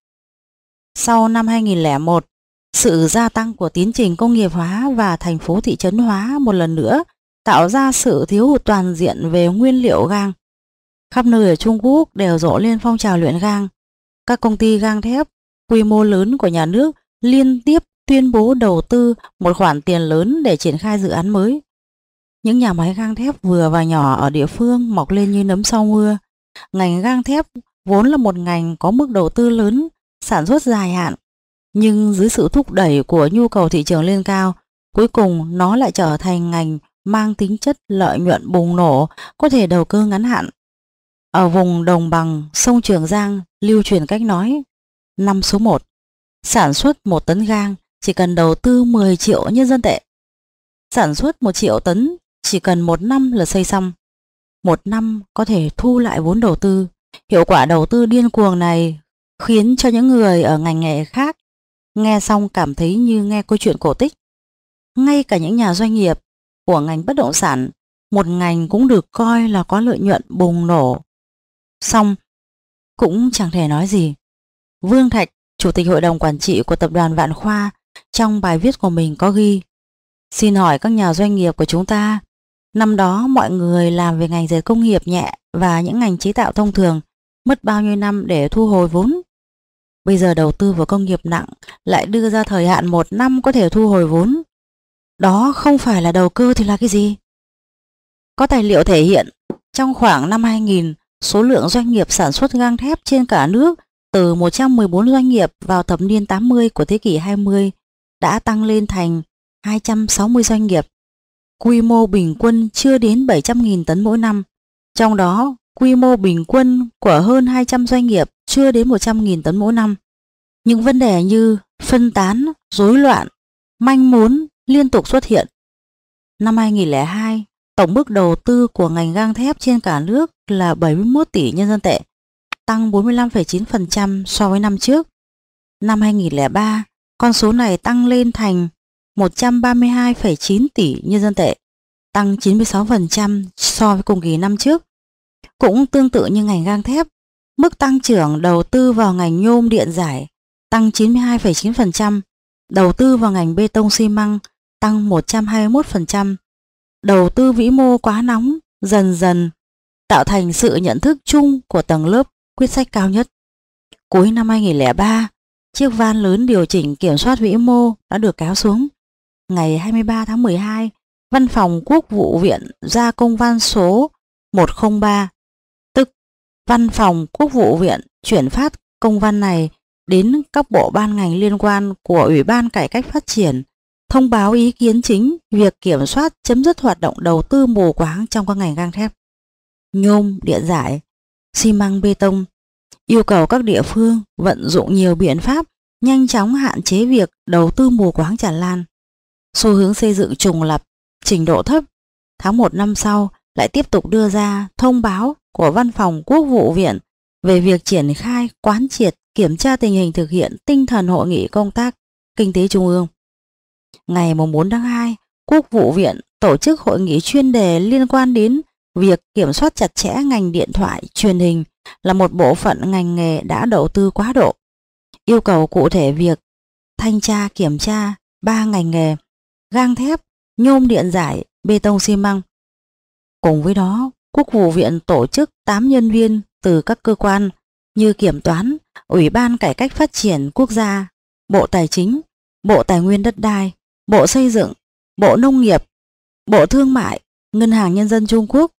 Sau năm hai nghìn lẻ một, sự gia tăng của tiến trình công nghiệp hóa và thành phố thị trấn hóa một lần nữa tạo ra sự thiếu hụt toàn diện về nguyên liệu gang. Khắp nơi ở Trung Quốc đều rộ lên phong trào luyện gang. Các công ty gang thép quy mô lớn của nhà nước liên tiếp tuyên bố đầu tư một khoản tiền lớn để triển khai dự án mới. Những nhà máy gang thép vừa và nhỏ ở địa phương mọc lên như nấm sau mưa. ngành gang thép vốn là một ngành có mức đầu tư lớn, sản xuất dài hạn, nhưng dưới sự thúc đẩy của nhu cầu thị trường lên cao, cuối cùng nó lại trở thành ngành mang tính chất lợi nhuận bùng nổ, có thể đầu cơ ngắn hạn. Ở vùng đồng bằng sông Trường Giang lưu truyền cách nói năm số một, sản xuất một tấn gang chỉ cần đầu tư mười triệu nhân dân tệ. Sản xuất một triệu tấn chỉ cần một năm là xây xong. Một năm có thể thu lại vốn đầu tư. Hiệu quả đầu tư điên cuồng này khiến cho những người ở ngành nghề khác nghe xong cảm thấy như nghe câu chuyện cổ tích. Ngay cả những nhà doanh nghiệp của ngành bất động sản, một ngành cũng được coi là có lợi nhuận bùng nổ, xong cũng chẳng thể nói gì. Vương Thạch, Chủ tịch Hội đồng Quản trị của Tập đoàn Vạn Khoa, trong bài viết của mình có ghi: xin hỏi các nhà doanh nghiệp của chúng ta, năm đó mọi người làm về ngành dệt công nghiệp nhẹ và những ngành chế tạo thông thường mất bao nhiêu năm để thu hồi vốn? Bây giờ đầu tư vào công nghiệp nặng lại đưa ra thời hạn một năm có thể thu hồi vốn. Đó không phải là đầu cơ thì là cái gì? Có tài liệu thể hiện trong khoảng năm hai nghìn, số lượng doanh nghiệp sản xuất gang thép trên cả nước từ một trăm mười bốn doanh nghiệp vào thập niên tám mươi của thế kỷ hai mươi đã tăng lên thành hai trăm sáu mươi doanh nghiệp. Quy mô bình quân chưa đến bảy trăm nghìn tấn mỗi năm. Trong đó, quy mô bình quân của hơn hai trăm doanh nghiệp chưa đến một trăm nghìn tấn mỗi năm. Những vấn đề như phân tán, rối loạn, manh mún liên tục xuất hiện. Năm hai nghìn lẻ hai, tổng mức đầu tư của ngành gang thép trên cả nước là bảy mươi mốt tỷ nhân dân tệ, tăng bốn mươi lăm phẩy chín phần trăm so với năm trước. Năm hai nghìn lẻ ba, con số này tăng lên thành một trăm ba mươi hai phẩy chín tỷ nhân dân tệ, tăng chín mươi sáu phần trăm so với cùng kỳ năm trước. Cũng tương tự như ngành gang thép, mức tăng trưởng đầu tư vào ngành nhôm điện giải tăng chín mươi hai phẩy chín phần trăm, đầu tư vào ngành bê tông xi măng tăng một trăm hai mươi mốt phần trăm. Đầu tư vĩ mô quá nóng dần dần tạo thành sự nhận thức chung của tầng lớp quyết sách cao nhất. Cuối năm hai nghìn lẻ ba, chiếc van lớn điều chỉnh kiểm soát vĩ mô đã được kéo xuống. Ngày hai mươi ba tháng mười hai, Văn phòng Quốc vụ viện ra công văn số một không ba, tức Văn phòng Quốc vụ viện chuyển phát công văn này đến các bộ ban ngành liên quan của Ủy ban Cải cách Phát triển, thông báo ý kiến chính việc kiểm soát chấm dứt hoạt động đầu tư mù quáng trong các ngành gang thép, nhôm, điện giải, xi măng, bê tông, yêu cầu các địa phương vận dụng nhiều biện pháp nhanh chóng hạn chế việc đầu tư mù quáng tràn lan. Xu hướng xây dựng trùng lập, trình độ thấp. Tháng một năm sau lại tiếp tục đưa ra thông báo của Văn phòng Quốc vụ viện về việc triển khai quán triệt kiểm tra tình hình thực hiện tinh thần hội nghị công tác kinh tế trung ương. Ngày bốn tháng hai, Quốc vụ viện tổ chức hội nghị chuyên đề liên quan đến việc kiểm soát chặt chẽ ngành điện thoại, truyền hình là một bộ phận ngành nghề đã đầu tư quá độ. Yêu cầu cụ thể việc thanh tra kiểm tra ba ngành nghề: gang thép, nhôm điện giải, bê tông xi măng. Cùng với đó, Quốc vụ viện tổ chức tám nhân viên từ các cơ quan như Kiểm toán, Ủy ban Cải cách Phát triển Quốc gia, Bộ Tài chính, Bộ Tài nguyên Đất đai, Bộ Xây dựng, Bộ Nông nghiệp, Bộ Thương mại, Ngân hàng Nhân dân Trung Quốc,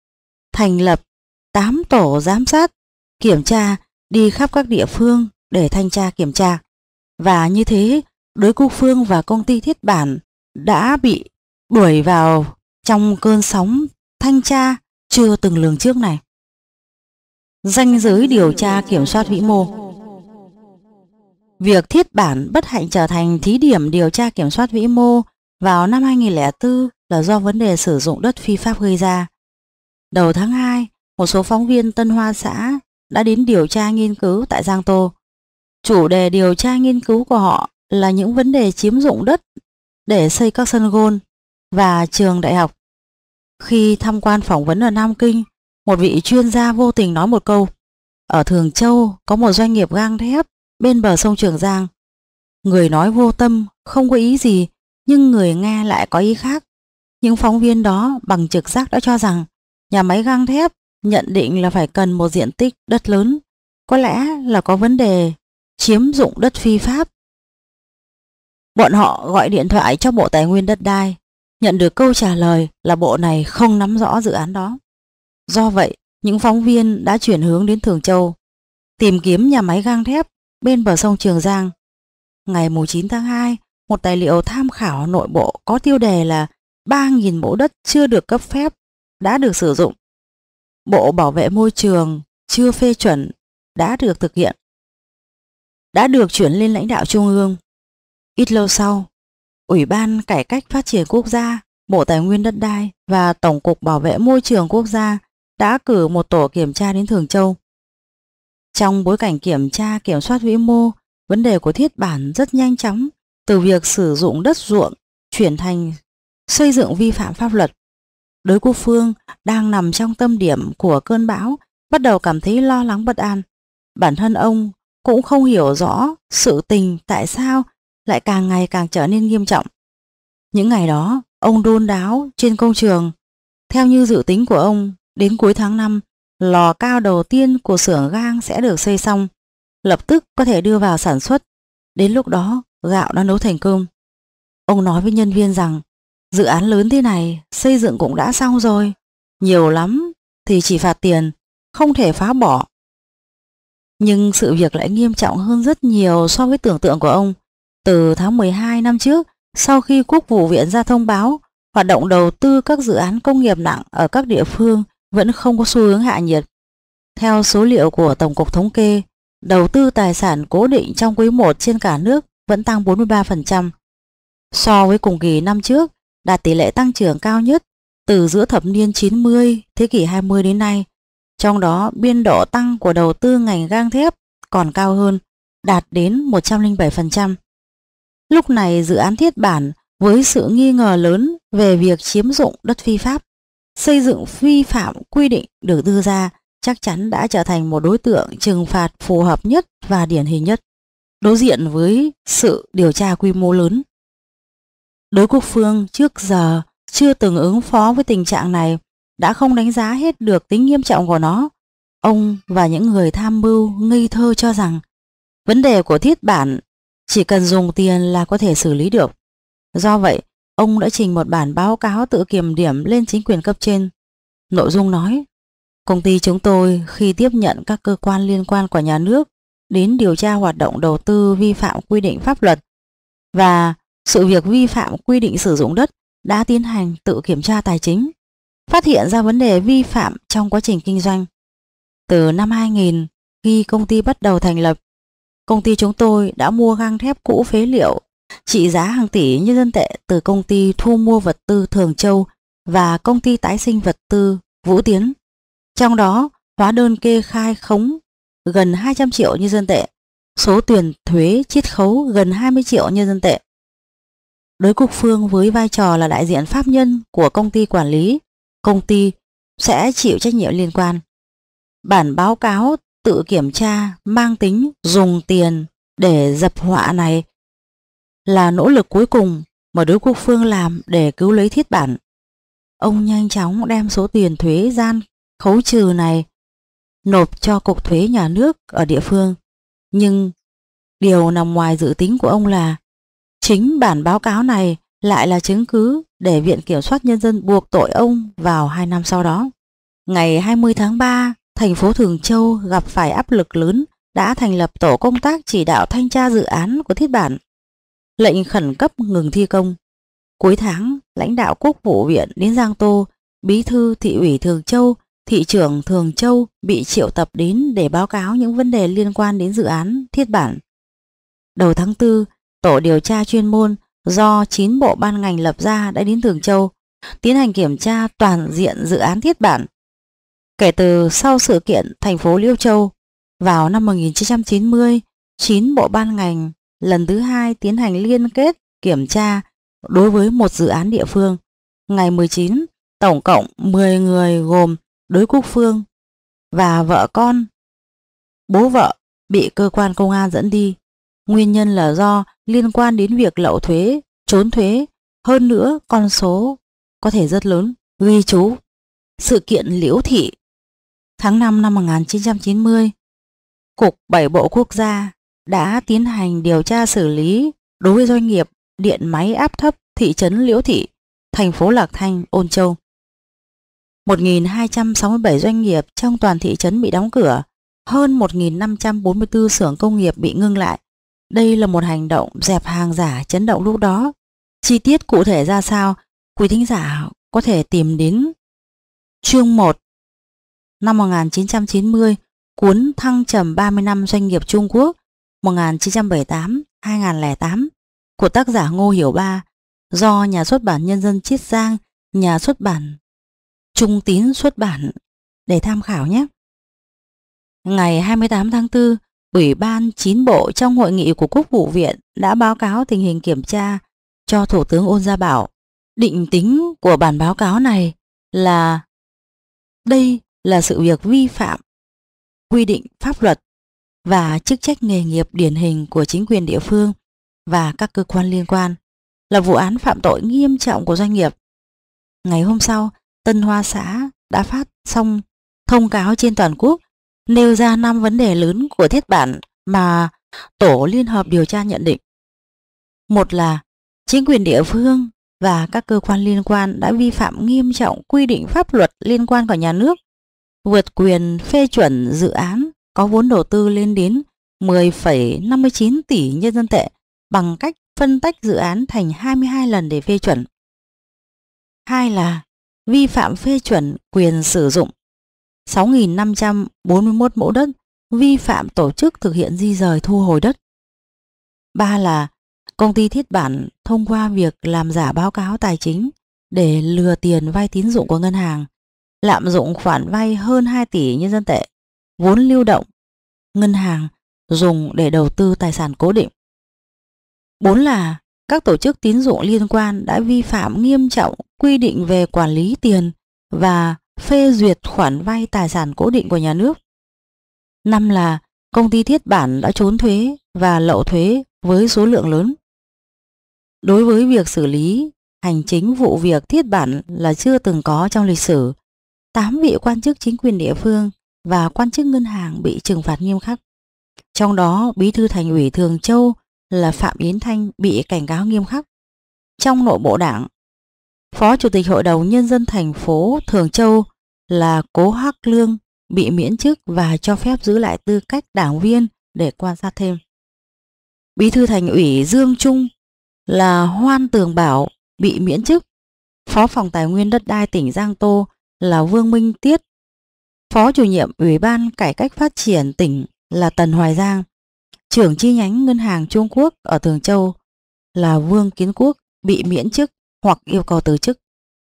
thành lập tám tổ giám sát, kiểm tra đi khắp các địa phương để thanh tra kiểm tra. Và như thế, đối Cúc Phương và công ty Thiết Bản đã bị đuổi vào trong cơn sóng thanh tra chưa từng lường trước này. Ranh giới điều tra kiểm soát vĩ mô. Việc Thiết Bản bất hạnh trở thành thí điểm điều tra kiểm soát vĩ mô vào năm hai nghìn lẻ bốn là do vấn đề sử dụng đất phi pháp gây ra. Đầu tháng hai, một số phóng viên Tân Hoa Xã đã đến điều tra nghiên cứu tại Giang Tô. Chủ đề điều tra nghiên cứu của họ là những vấn đề chiếm dụng đất để xây các sân golf và trường đại học. Khi tham quan phỏng vấn ở Nam Kinh, một vị chuyên gia vô tình nói một câu: ở Thường Châu có một doanh nghiệp gang thép bên bờ sông Trường Giang. Người nói vô tâm, không có ý gì, nhưng người nghe lại có ý khác. Những phóng viên đó bằng trực giác đã cho rằng nhà máy gang thép nhận định là phải cần một diện tích đất lớn, có lẽ là có vấn đề chiếm dụng đất phi pháp. Bọn họ gọi điện thoại cho Bộ Tài nguyên Đất đai, nhận được câu trả lời là bộ này không nắm rõ dự án đó. Do vậy, những phóng viên đã chuyển hướng đến Thường Châu, tìm kiếm nhà máy gang thép bên bờ sông Trường Giang. Ngày chín tháng hai, một tài liệu tham khảo nội bộ có tiêu đề là ba nghìn mẫu đất chưa được cấp phép đã được sử dụng. Bộ Bảo vệ môi trường chưa phê chuẩn đã được thực hiện, đã được chuyển lên lãnh đạo trung ương. Ít lâu sau, Ủy ban Cải cách Phát triển Quốc gia, Bộ Tài nguyên Đất đai và Tổng cục Bảo vệ môi trường quốc gia đã cử một tổ kiểm tra đến Thường Châu. Trong bối cảnh kiểm tra kiểm soát vĩ mô, vấn đề của Thiết Bản rất nhanh chóng từ việc sử dụng đất ruộng chuyển thành xây dựng vi phạm pháp luật. Đới Quốc Phương đang nằm trong tâm điểm của cơn bão, bắt đầu cảm thấy lo lắng bất an. Bản thân ông cũng không hiểu rõ sự tình tại sao lại càng ngày càng trở nên nghiêm trọng. Những ngày đó, ông đôn đáo trên công trường. Theo như dự tính của ông, đến cuối tháng năm, lò cao đầu tiên của xưởng gang sẽ được xây xong, lập tức có thể đưa vào sản xuất. Đến lúc đó, gạo đã nấu thành cơm. Ông nói với nhân viên rằng, dự án lớn thế này, xây dựng cũng đã xong rồi. Nhiều lắm thì chỉ phạt tiền, không thể phá bỏ. Nhưng sự việc lại nghiêm trọng hơn rất nhiều so với tưởng tượng của ông. Từ tháng mười hai năm trước, sau khi Quốc vụ viện ra thông báo, hoạt động đầu tư các dự án công nghiệp nặng ở các địa phương vẫn không có xu hướng hạ nhiệt. Theo số liệu của Tổng cục Thống kê, đầu tư tài sản cố định trong quý một trên cả nước vẫn tăng bốn mươi ba phần trăm. So với cùng kỳ năm trước, đạt tỷ lệ tăng trưởng cao nhất từ giữa thập niên chín mươi, thế kỷ hai mươi đến nay. Trong đó, biên độ tăng của đầu tư ngành gang thép còn cao hơn, đạt đến một trăm lẻ bảy phần trăm. Lúc này dự án Thiết Bản với sự nghi ngờ lớn về việc chiếm dụng đất phi pháp, xây dựng vi phạm quy định được đưa ra, chắc chắn đã trở thành một đối tượng trừng phạt phù hợp nhất và điển hình nhất, đối diện với sự điều tra quy mô lớn. Đới Quốc Phương trước giờ chưa từng ứng phó với tình trạng này, đã không đánh giá hết được tính nghiêm trọng của nó. Ông và những người tham mưu ngây thơ cho rằng vấn đề của Thiết Bản chỉ cần dùng tiền là có thể xử lý được. Do vậy, ông đã trình một bản báo cáo tự kiểm điểm lên chính quyền cấp trên. Nội dung nói, công ty chúng tôi khi tiếp nhận các cơ quan liên quan của nhà nước đến điều tra hoạt động đầu tư vi phạm quy định pháp luật và sự việc vi phạm quy định sử dụng đất, đã tiến hành tự kiểm tra tài chính, phát hiện ra vấn đề vi phạm trong quá trình kinh doanh. Từ năm hai nghìn, khi công ty bắt đầu thành lập, công ty chúng tôi đã mua gang thép cũ phế liệu trị giá hàng tỷ nhân dân tệ từ công ty thu mua vật tư Thường Châu và công ty tái sinh vật tư Vũ Tiến. Trong đó, hóa đơn kê khai khống gần hai trăm triệu nhân dân tệ, số tiền thuế chiết khấu gần hai mươi triệu nhân dân tệ. Đới Quốc Phương với vai trò là đại diện pháp nhân của công ty quản lý, công ty sẽ chịu trách nhiệm liên quan. Bản báo cáo tự kiểm tra mang tính dùng tiền để dập họa này là nỗ lực cuối cùng mà Đới Quốc Phương làm để cứu lấy Thiết Bản. Ông nhanh chóng đem số tiền thuế gian khấu trừ này nộp cho Cục Thuế Nhà nước ở địa phương. Nhưng điều nằm ngoài dự tính của ông là chính bản báo cáo này lại là chứng cứ để Viện Kiểm soát Nhân dân buộc tội ông vào hai năm sau đó. Ngày hai mươi tháng ba, thành phố Thường Châu gặp phải áp lực lớn, đã thành lập tổ công tác chỉ đạo thanh tra dự án của Thiết Bản, lệnh khẩn cấp ngừng thi công. Cuối tháng, lãnh đạo Quốc vụ viện đến Giang Tô, bí thư thị ủy Thường Châu, thị trưởng Thường Châu bị triệu tập đến để báo cáo những vấn đề liên quan đến dự án Thiết Bản. Đầu tháng tư, tổ điều tra chuyên môn do chín bộ ban ngành lập ra đã đến Thường Châu, tiến hành kiểm tra toàn diện dự án Thiết Bản. Kể từ sau sự kiện thành phố Liêu Châu, vào năm một nghìn chín trăm chín mươi, chín bộ ban ngành lần thứ hai tiến hành liên kết kiểm tra đối với một dự án địa phương. Ngày mười chín, tổng cộng mười người gồm Đới Quốc Phương và vợ con, bố vợ bị cơ quan công an dẫn đi. Nguyên nhân là do liên quan đến việc lậu thuế, trốn thuế, hơn nữa con số có thể rất lớn. Ghi chú sự kiện Liễu Thị. Tháng năm năm một nghìn chín trăm chín mươi, Cục Bảy Bộ Quốc gia đã tiến hành điều tra xử lý đối với doanh nghiệp điện máy áp thấp thị trấn Liễu Thị, thành phố Lạc Thanh, Ôn Châu. một nghìn hai trăm sáu mươi bảy doanh nghiệp trong toàn thị trấn bị đóng cửa, hơn một nghìn năm trăm bốn mươi tư xưởng công nghiệp bị ngưng lại. Đây là một hành động dẹp hàng giả chấn động lúc đó. Chi tiết cụ thể ra sao, quý thính giả có thể tìm đến chương một năm một nghìn chín trăm chín mươi, cuốn Thăng trầm ba mươi năm doanh nghiệp Trung Quốc một nghìn chín trăm bảy mươi tám đến hai nghìn không trăm lẻ tám của tác giả Ngô Hiểu Ba, do nhà xuất bản Nhân dân Chiết Giang, nhà xuất bản Trung Tín xuất bản, để tham khảo nhé. Ngày hai mươi tám tháng tư, Ủy ban chín bộ trong hội nghị của Quốc vụ viện đã báo cáo tình hình kiểm tra cho Thủ tướng Ôn Gia Bảo. Định tính của bản báo cáo này là đây là sự việc vi phạm quy định pháp luật và chức trách nghề nghiệp điển hình của chính quyền địa phương và các cơ quan liên quan, là vụ án phạm tội nghiêm trọng của doanh nghiệp. Ngày hôm sau, Tân Hoa Xã đã phát xong thông cáo trên toàn quốc nêu ra năm vấn đề lớn của Thiết Bản mà Tổ Liên hợp điều tra nhận định. Một là chính quyền địa phương và các cơ quan liên quan đã vi phạm nghiêm trọng quy định pháp luật liên quan của nhà nước, vượt quyền phê chuẩn dự án có vốn đầu tư lên đến mười phẩy năm mươi chín tỷ nhân dân tệ bằng cách phân tách dự án thành hai mươi hai lần để phê chuẩn. Hai là vi phạm phê chuẩn quyền sử dụng sáu nghìn năm trăm bốn mươi mốt mẫu đất, vi phạm tổ chức thực hiện di rời thu hồi đất. Ba là công ty Thiết Bản thông qua việc làm giả báo cáo tài chính để lừa tiền vay tín dụng của ngân hàng, lạm dụng khoản vay hơn hai tỷ nhân dân tệ, vốn lưu động ngân hàng dùng để đầu tư tài sản cố định. Bốn là các tổ chức tín dụng liên quan đã vi phạm nghiêm trọng quy định về quản lý tiền và phê duyệt khoản vay tài sản cố định của nhà nước. Năm là công ty Thiết Bản đã trốn thuế và lậu thuế với số lượng lớn. Đối với việc xử lý hành chính vụ việc Thiết Bản là chưa từng có trong lịch sử, tám vị quan chức chính quyền địa phương và quan chức ngân hàng bị trừng phạt nghiêm khắc. Trong đó, Bí thư Thành ủy Thường Châu là Phạm Yến Thanh bị cảnh cáo nghiêm khắc. Trong nội bộ đảng, Phó Chủ tịch Hội đồng Nhân dân thành phố Thường Châu là Cố Hắc Lương bị miễn chức và cho phép giữ lại tư cách đảng viên để quan sát thêm. Bí thư Thành ủy Dương Trung là Hoan Tường Bảo bị miễn chức. Phó phòng Tài nguyên Đất đai tỉnh Giang Tô là Vương Minh Tiết. Phó chủ nhiệm Ủy ban Cải cách Phát triển tỉnh là Tần Hoài Giang. Trưởng chi nhánh Ngân hàng Trung Quốc ở Thường Châu là Vương Kiến Quốc bị miễn chức hoặc yêu cầu từ chức.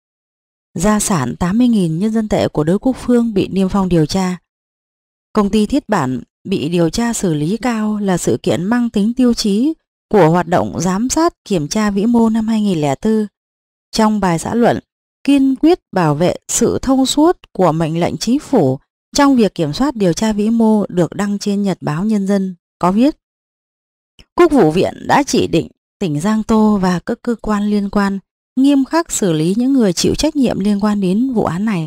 Gia sản tám mươi nghìn nhân dân tệ của Đới Quốc Phương bị Niêm Phong điều tra. Công ty Thiết Bản bị điều tra xử lý cao là sự kiện mang tính tiêu chí của hoạt động giám sát kiểm tra vĩ mô năm hai nghìn không trăm lẻ bốn. Trong bài xã luận kiên quyết bảo vệ sự thông suốt của mệnh lệnh chính phủ trong việc kiểm soát điều tra vĩ mô được đăng trên Nhật báo Nhân dân có viết: Quốc vụ viện đã chỉ định tỉnh Giang Tô và các cơ quan liên quan nghiêm khắc xử lý những người chịu trách nhiệm liên quan đến vụ án này,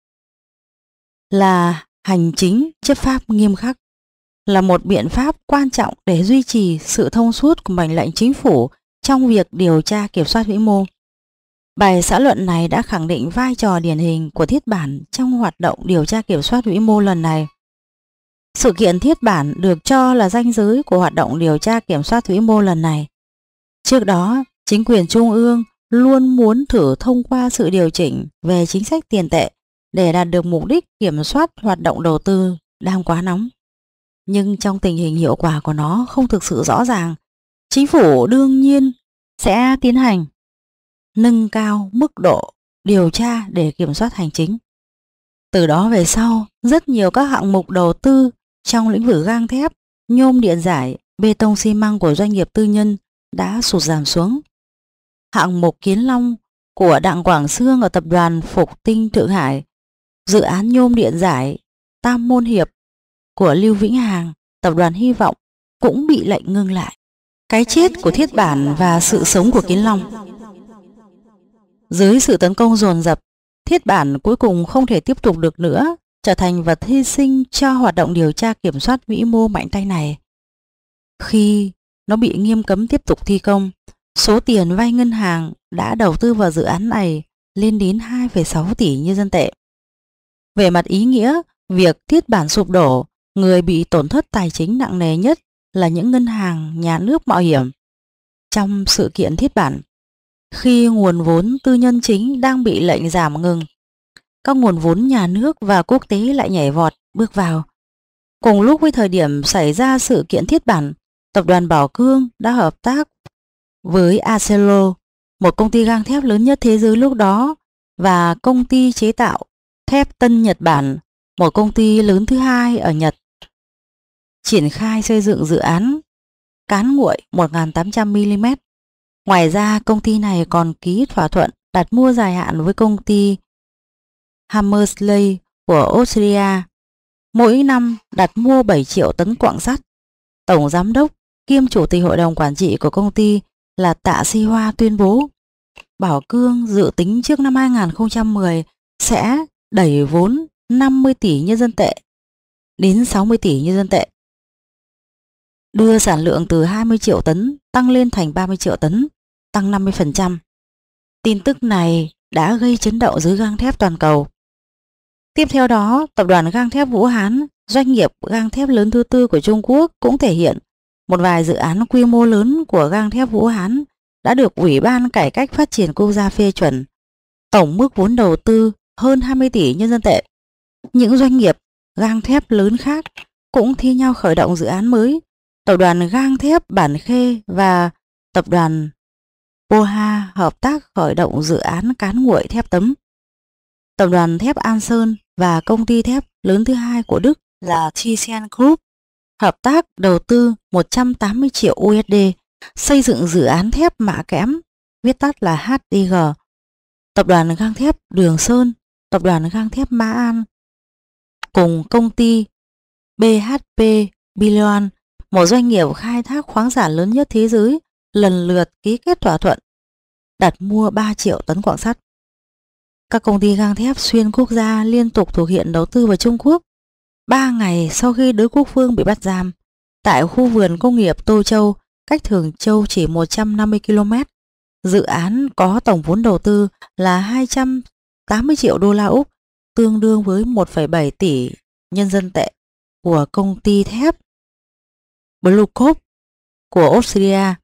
là hành chính chấp pháp nghiêm khắc, là một biện pháp quan trọng để duy trì sự thông suốt của mệnh lệnh chính phủ trong việc điều tra kiểm soát vĩ mô. Bài xã luận này đã khẳng định vai trò điển hình của Thiết Bản trong hoạt động điều tra kiểm soát vĩ mô lần này. Sự kiện Thiết Bản được cho là ranh giới của hoạt động điều tra kiểm soát vĩ mô lần này. Trước đó, chính quyền trung ương luôn muốn thử thông qua sự điều chỉnh về chính sách tiền tệ để đạt được mục đích kiểm soát hoạt động đầu tư đang quá nóng. Nhưng trong tình hình hiệu quả của nó không thực sự rõ ràng, chính phủ đương nhiên sẽ tiến hành nâng cao mức độ điều tra để kiểm soát hành chính. Từ đó về sau, rất nhiều các hạng mục đầu tư trong lĩnh vực gang thép, nhôm điện giải, bê tông xi măng của doanh nghiệp tư nhân đã sụt giảm xuống. Hạng mục Kiến Long của Đặng Quảng Xương ở tập đoàn Phục Tinh Thượng Hải, dự án nhôm điện giải Tam Môn Hiệp của Lưu Vĩnh Hàng, tập đoàn Hy Vọng cũng bị lệnh ngưng lại. Cái chết của Thiết Bản và sự sống của Kiến Long. Dưới sự tấn công dồn dập, Thiết Bản cuối cùng không thể tiếp tục được nữa, trở thành vật hy sinh cho hoạt động điều tra kiểm soát vĩ mô mạnh tay này. Khi nó bị nghiêm cấm tiếp tục thi công, số tiền vay ngân hàng đã đầu tư vào dự án này lên đến hai phẩy sáu tỷ nhân dân tệ. Về mặt ý nghĩa, việc thiết bản sụp đổ, người bị tổn thất tài chính nặng nề nhất là những ngân hàng nhà nước mạo hiểm. Trong sự kiện thiết bản, khi nguồn vốn tư nhân chính đang bị lệnh giảm ngừng, các nguồn vốn nhà nước và quốc tế lại nhảy vọt bước vào. Cùng lúc với thời điểm xảy ra sự kiện thiết bản, tập đoàn Bảo Cương đã hợp tác với Arcelor, một công ty gang thép lớn nhất thế giới lúc đó, và công ty chế tạo thép Tân Nhật Bản, một công ty lớn thứ hai ở Nhật, triển khai xây dựng dự án cán nguội một nghìn tám trăm mi-li-mét. Ngoài ra, công ty này còn ký thỏa thuận đặt mua dài hạn với công ty Hammersley của Australia, mỗi năm đặt mua bảy triệu tấn quặng sắt. Tổng giám đốc kiêm chủ tịch hội đồng quản trị của công ty là Tạ Si Hoa tuyên bố Bảo Cương dự tính trước năm hai nghìn không trăm mười sẽ đẩy vốn năm mươi tỷ nhân dân tệ đến sáu mươi tỷ nhân dân tệ, đưa sản lượng từ hai mươi triệu tấn tăng lên thành ba mươi triệu tấn, tăng năm mươi phần trăm. Tin tức này đã gây chấn động dưới gang thép toàn cầu. Tiếp theo đó, tập đoàn gang thép Vũ Hán, doanh nghiệp gang thép lớn thứ tư của Trung Quốc, cũng thể hiện một vài dự án quy mô lớn của gang thép Vũ Hán đã được Ủy ban Cải cách Phát triển Quốc gia phê chuẩn. Tổng mức vốn đầu tư hơn hai mươi tỷ nhân dân tệ. Những doanh nghiệp gang thép lớn khác cũng thi nhau khởi động dự án mới. Tập đoàn gang thép Bản Khê và tập đoàn Poha hợp tác khởi động dự án cán nguội thép tấm. Tập đoàn thép An Sơn và công ty thép lớn thứ hai của Đức là ThyssenKrupp hợp tác đầu tư một trăm tám mươi triệu u ét đê xây dựng dự án thép mạ kẽm, viết tắt là hát đê giê. Tập đoàn gang thép Đường Sơn, tập đoàn gang thép Mã An cùng công ty bê hát pê Billion, một doanh nghiệp khai thác khoáng sản lớn nhất thế giới, lần lượt ký kết thỏa thuận đặt mua ba triệu tấn quặng sắt. Các công ty gang thép xuyên quốc gia liên tục thực hiện đầu tư vào Trung Quốc. Ba ngày sau khi Đới Quốc Phương bị bắt giam, tại khu vườn công nghiệp Tô Châu, cách Thường Châu chỉ một trăm năm mươi ki lô mét, dự án có tổng vốn đầu tư là hai trăm tám mươi triệu đô la Úc, tương đương với một phẩy bảy tỷ nhân dân tệ, của công ty thép Blue Corp của Australia,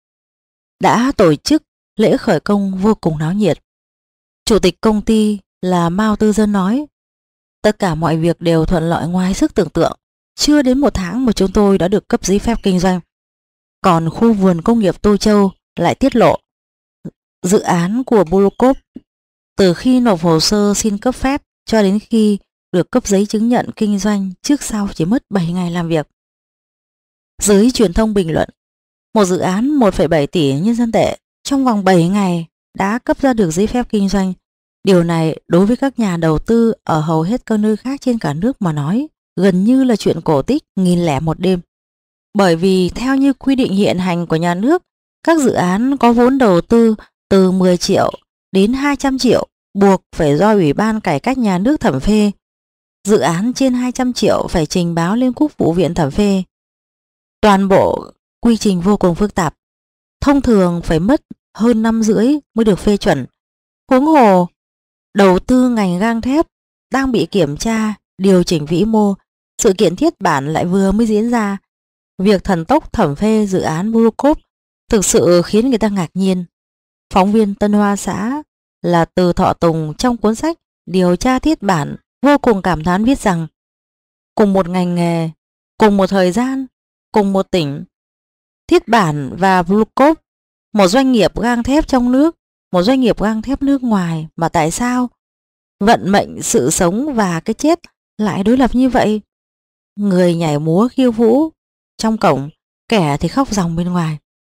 đã tổ chức lễ khởi công vô cùng náo nhiệt. Chủ tịch công ty là Mao Tư Dân nói: tất cả mọi việc đều thuận lợi ngoài sức tưởng tượng. Chưa đến một tháng mà chúng tôi đã được cấp giấy phép kinh doanh. Còn khu vườn công nghiệp Tô Châu lại tiết lộ dự án của Blue Corp từ khi nộp hồ sơ xin cấp phép cho đến khi được cấp giấy chứng nhận kinh doanh trước sau chỉ mất bảy ngày làm việc. Giới truyền thông bình luận, một dự án một phẩy bảy tỷ nhân dân tệ trong vòng bảy ngày đã cấp ra được giấy phép kinh doanh. Điều này đối với các nhà đầu tư ở hầu hết các nơi khác trên cả nước mà nói gần như là chuyện cổ tích nghìn lẻ một đêm. Bởi vì theo như quy định hiện hành của nhà nước, các dự án có vốn đầu tư từ mười triệu đến hai trăm triệu buộc phải do Ủy ban Cải cách Nhà nước thẩm phê. Dự án trên hai trăm triệu phải trình báo lên Quốc vụ viện thẩm phê. Toàn bộ quy trình vô cùng phức tạp, thông thường phải mất hơn năm rưỡi mới được phê chuẩn. Huống hồ, đầu tư ngành gang thép đang bị kiểm tra, điều chỉnh vĩ mô, sự kiện thiết bản lại vừa mới diễn ra. Việc thần tốc thẩm phê dự án Blue Corp thực sự khiến người ta ngạc nhiên. Phóng viên Tân Hoa Xã là Từ Thọ Tùng trong cuốn sách Điều tra thiết bản vô cùng cảm thán viết rằng cùng một ngành nghề, cùng một thời gian, cùng một tỉnh, Thiết Bản và Blue Corp, một doanh nghiệp gang thép trong nước, một doanh nghiệp gang thép nước ngoài, mà tại sao vận mệnh, sự sống và cái chết lại đối lập như vậy? Người nhảy múa khiêu vũ trong cổng, kẻ thì khóc ròng bên ngoài.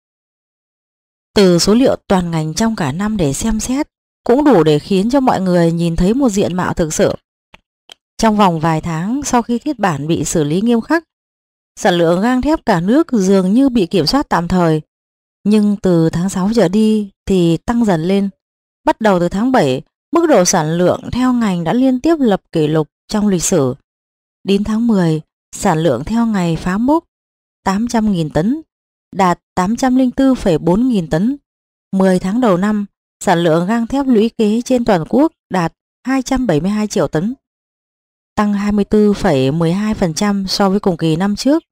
Từ số liệu toàn ngành trong cả năm để xem xét cũng đủ để khiến cho mọi người nhìn thấy một diện mạo thực sự. Trong vòng vài tháng sau khi Thiết Bản bị xử lý nghiêm khắc, sản lượng gang thép cả nước dường như bị kiểm soát tạm thời. Nhưng từ tháng sáu trở đi thì tăng dần lên. Bắt đầu từ tháng bảy, mức độ sản lượng theo ngành đã liên tiếp lập kỷ lục trong lịch sử. Đến tháng mười, sản lượng theo ngày phá mốc tám trăm nghìn tấn, đạt tám trăm lẻ bốn phẩy bốn nghìn tấn. mười tháng đầu năm, sản lượng gang thép lũy kế trên toàn quốc đạt hai trăm bảy mươi hai triệu tấn. tăng hai mươi tư phẩy mười hai phần trăm so với cùng kỳ năm trước.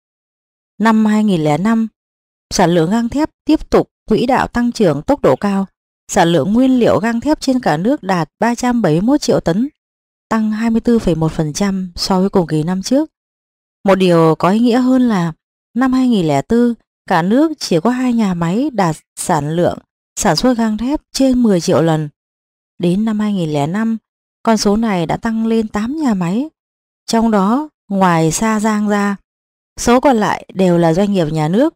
Năm hai nghìn lẻ năm, sản lượng gang thép tiếp tục quỹ đạo tăng trưởng tốc độ cao. Sản lượng nguyên liệu gang thép trên cả nước đạt ba trăm bảy mươi mốt triệu tấn, tăng hai mươi tư phẩy một phần trăm so với cùng kỳ năm trước. Một điều có ý nghĩa hơn là năm hai nghìn lẻ bốn, cả nước chỉ có hai nhà máy đạt sản lượng sản xuất gang thép trên mười triệu lần. Đến năm hai nghìn lẻ năm, con số này đã tăng lên tám nhà máy. Trong đó, ngoài Sa Giang ra, số còn lại đều là doanh nghiệp nhà nước.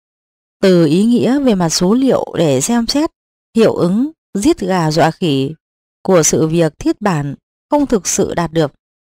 Từ ý nghĩa về mặt số liệu để xem xét hiệu ứng giết gà dọa khỉ của sự việc thiết bản không thực sự đạt được.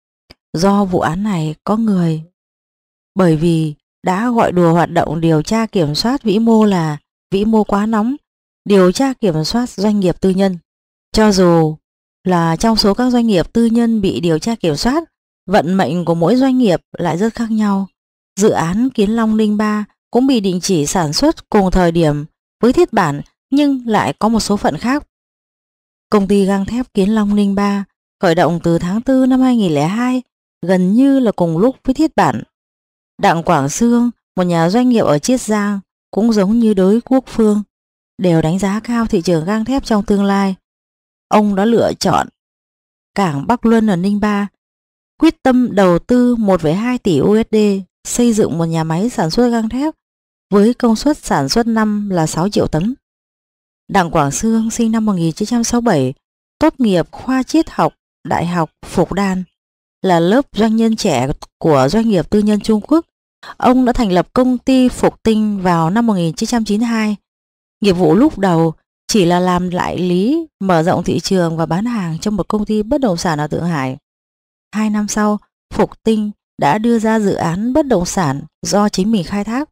Do vụ án này có người bởi vì đã gọi đùa hoạt động điều tra kiểm soát vĩ mô là vĩ mô quá nóng, điều tra kiểm soát doanh nghiệp tư nhân. Cho dù là trong số các doanh nghiệp tư nhân bị điều tra kiểm soát, vận mệnh của mỗi doanh nghiệp lại rất khác nhau. Dự án Kiến Long Ninh ba cũng bị đình chỉ sản xuất cùng thời điểm với thiết bản nhưng lại có một số phận khác. Công ty gang thép Kiến Long Ninh ba khởi động từ tháng tư năm hai nghìn lẻ hai, gần như là cùng lúc với thiết bản. Đặng Quảng Xương, một nhà doanh nghiệp ở Chiết Giang, cũng giống như Đới Quốc Phương, đều đánh giá cao thị trường gang thép trong tương lai. Ông đã lựa chọn cảng Bắc Luân ở Ninh Ba, quyết tâm đầu tư một phẩy hai tỷ đô la xây dựng một nhà máy sản xuất gang thép với công suất sản xuất năm là sáu triệu tấn. Đặng Quảng Xương sinh năm một nghìn chín trăm sáu mươi bảy, tốt nghiệp khoa triết học Đại học Phục Đan, là lớp doanh nhân trẻ của doanh nghiệp tư nhân Trung Quốc. Ông đã thành lập công ty Phục Tinh vào năm một nghìn chín trăm chín mươi hai. Nghiệp vụ lúc đầu chỉ là làm đại lý, mở rộng thị trường và bán hàng trong một công ty bất động sản ở Thượng Hải. Hai năm sau, Phục Tinh đã đưa ra dự án bất động sản do chính mình khai thác.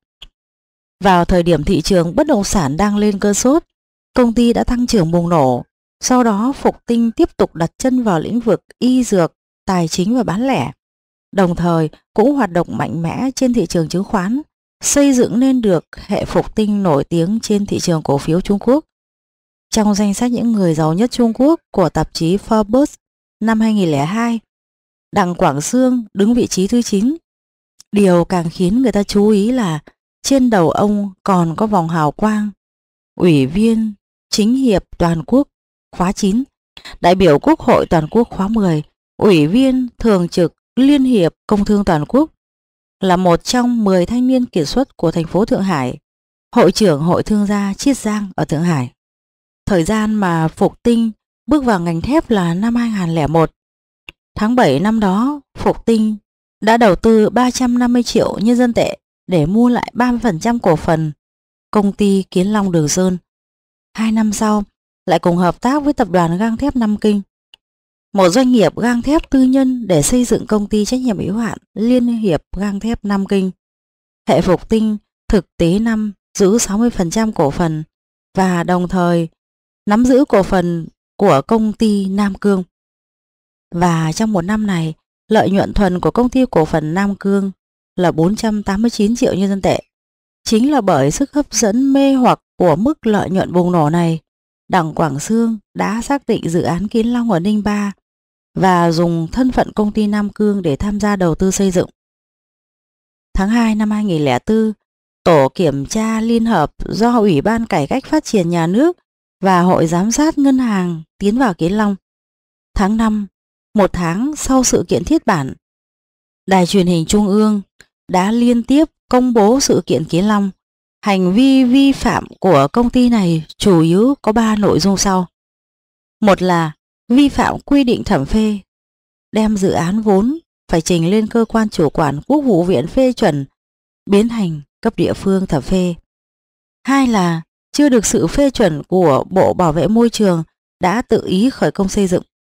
Vào thời điểm thị trường bất động sản đang lên cơn sốt, công ty đã tăng trưởng bùng nổ. Sau đó Phục Tinh tiếp tục đặt chân vào lĩnh vực y dược, tài chính và bán lẻ, đồng thời cũng hoạt động mạnh mẽ trên thị trường chứng khoán, xây dựng nên được hệ Phục Tinh nổi tiếng trên thị trường cổ phiếu Trung Quốc. Trong danh sách những người giàu nhất Trung Quốc của tạp chí Forbes năm hai nghìn lẻ hai, Đặng Quảng Xương đứng vị trí thứ chín. Điều càng khiến người ta chú ý là trên đầu ông còn có vòng hào quang Ủy viên Chính hiệp Toàn quốc khóa chín, đại biểu Quốc hội Toàn quốc khóa mười, Ủy viên Thường trực Liên hiệp Công thương Toàn quốc, là một trong mười thanh niên kiệt xuất của thành phố Thượng Hải, hội trưởng Hội Thương gia Chiết Giang ở Thượng Hải. Thời gian mà Phục Tinh bước vào ngành thép là năm hai nghìn lẻ một. Tháng bảy năm đó, Phục Tinh đã đầu tư ba trăm năm mươi triệu nhân dân tệ để mua lại ba mươi phần trăm cổ phần công ty Kiến Long Đường Sơn. Hai năm sau, lại cùng hợp tác với tập đoàn gang thép Nam Kinh, một doanh nghiệp gang thép tư nhân, để xây dựng công ty trách nhiệm hữu hạn Liên hiệp Gang thép Nam Kinh. Hệ Phục Tinh thực tế năm giữ sáu mươi phần trăm cổ phần và đồng thời nắm giữ cổ phần của công ty Nam Cương. Và trong một năm này, lợi nhuận thuần của công ty cổ phần Nam Cương là bốn trăm tám mươi chín triệu nhân dân tệ. Chính là bởi sức hấp dẫn mê hoặc của mức lợi nhuận bùng nổ này, Đặng Quảng Xương đã xác định dự án Kiến Long ở Ninh Ba và dùng thân phận công ty Nam Cương để tham gia đầu tư xây dựng. Tháng hai năm hai nghìn lẻ bốn, Tổ kiểm tra liên hợp do Ủy ban Cải cách Phát triển Nhà nước và Hội giám sát ngân hàng tiến vào Kiến Long. Tháng năm, một tháng sau sự kiện thiết bản, Đài truyền hình Trung ương đã liên tiếp công bố sự kiện Kiến Long. Hành vi vi phạm của công ty này chủ yếu có ba nội dung sau. Một là vi phạm quy định thẩm phê, đem dự án vốn phải trình lên cơ quan chủ quản Quốc vụ viện phê chuẩn biến thành cấp địa phương thẩm phê. Hai là chưa được sự phê chuẩn của Bộ Bảo vệ Môi trường đã tự ý khởi công xây dựng.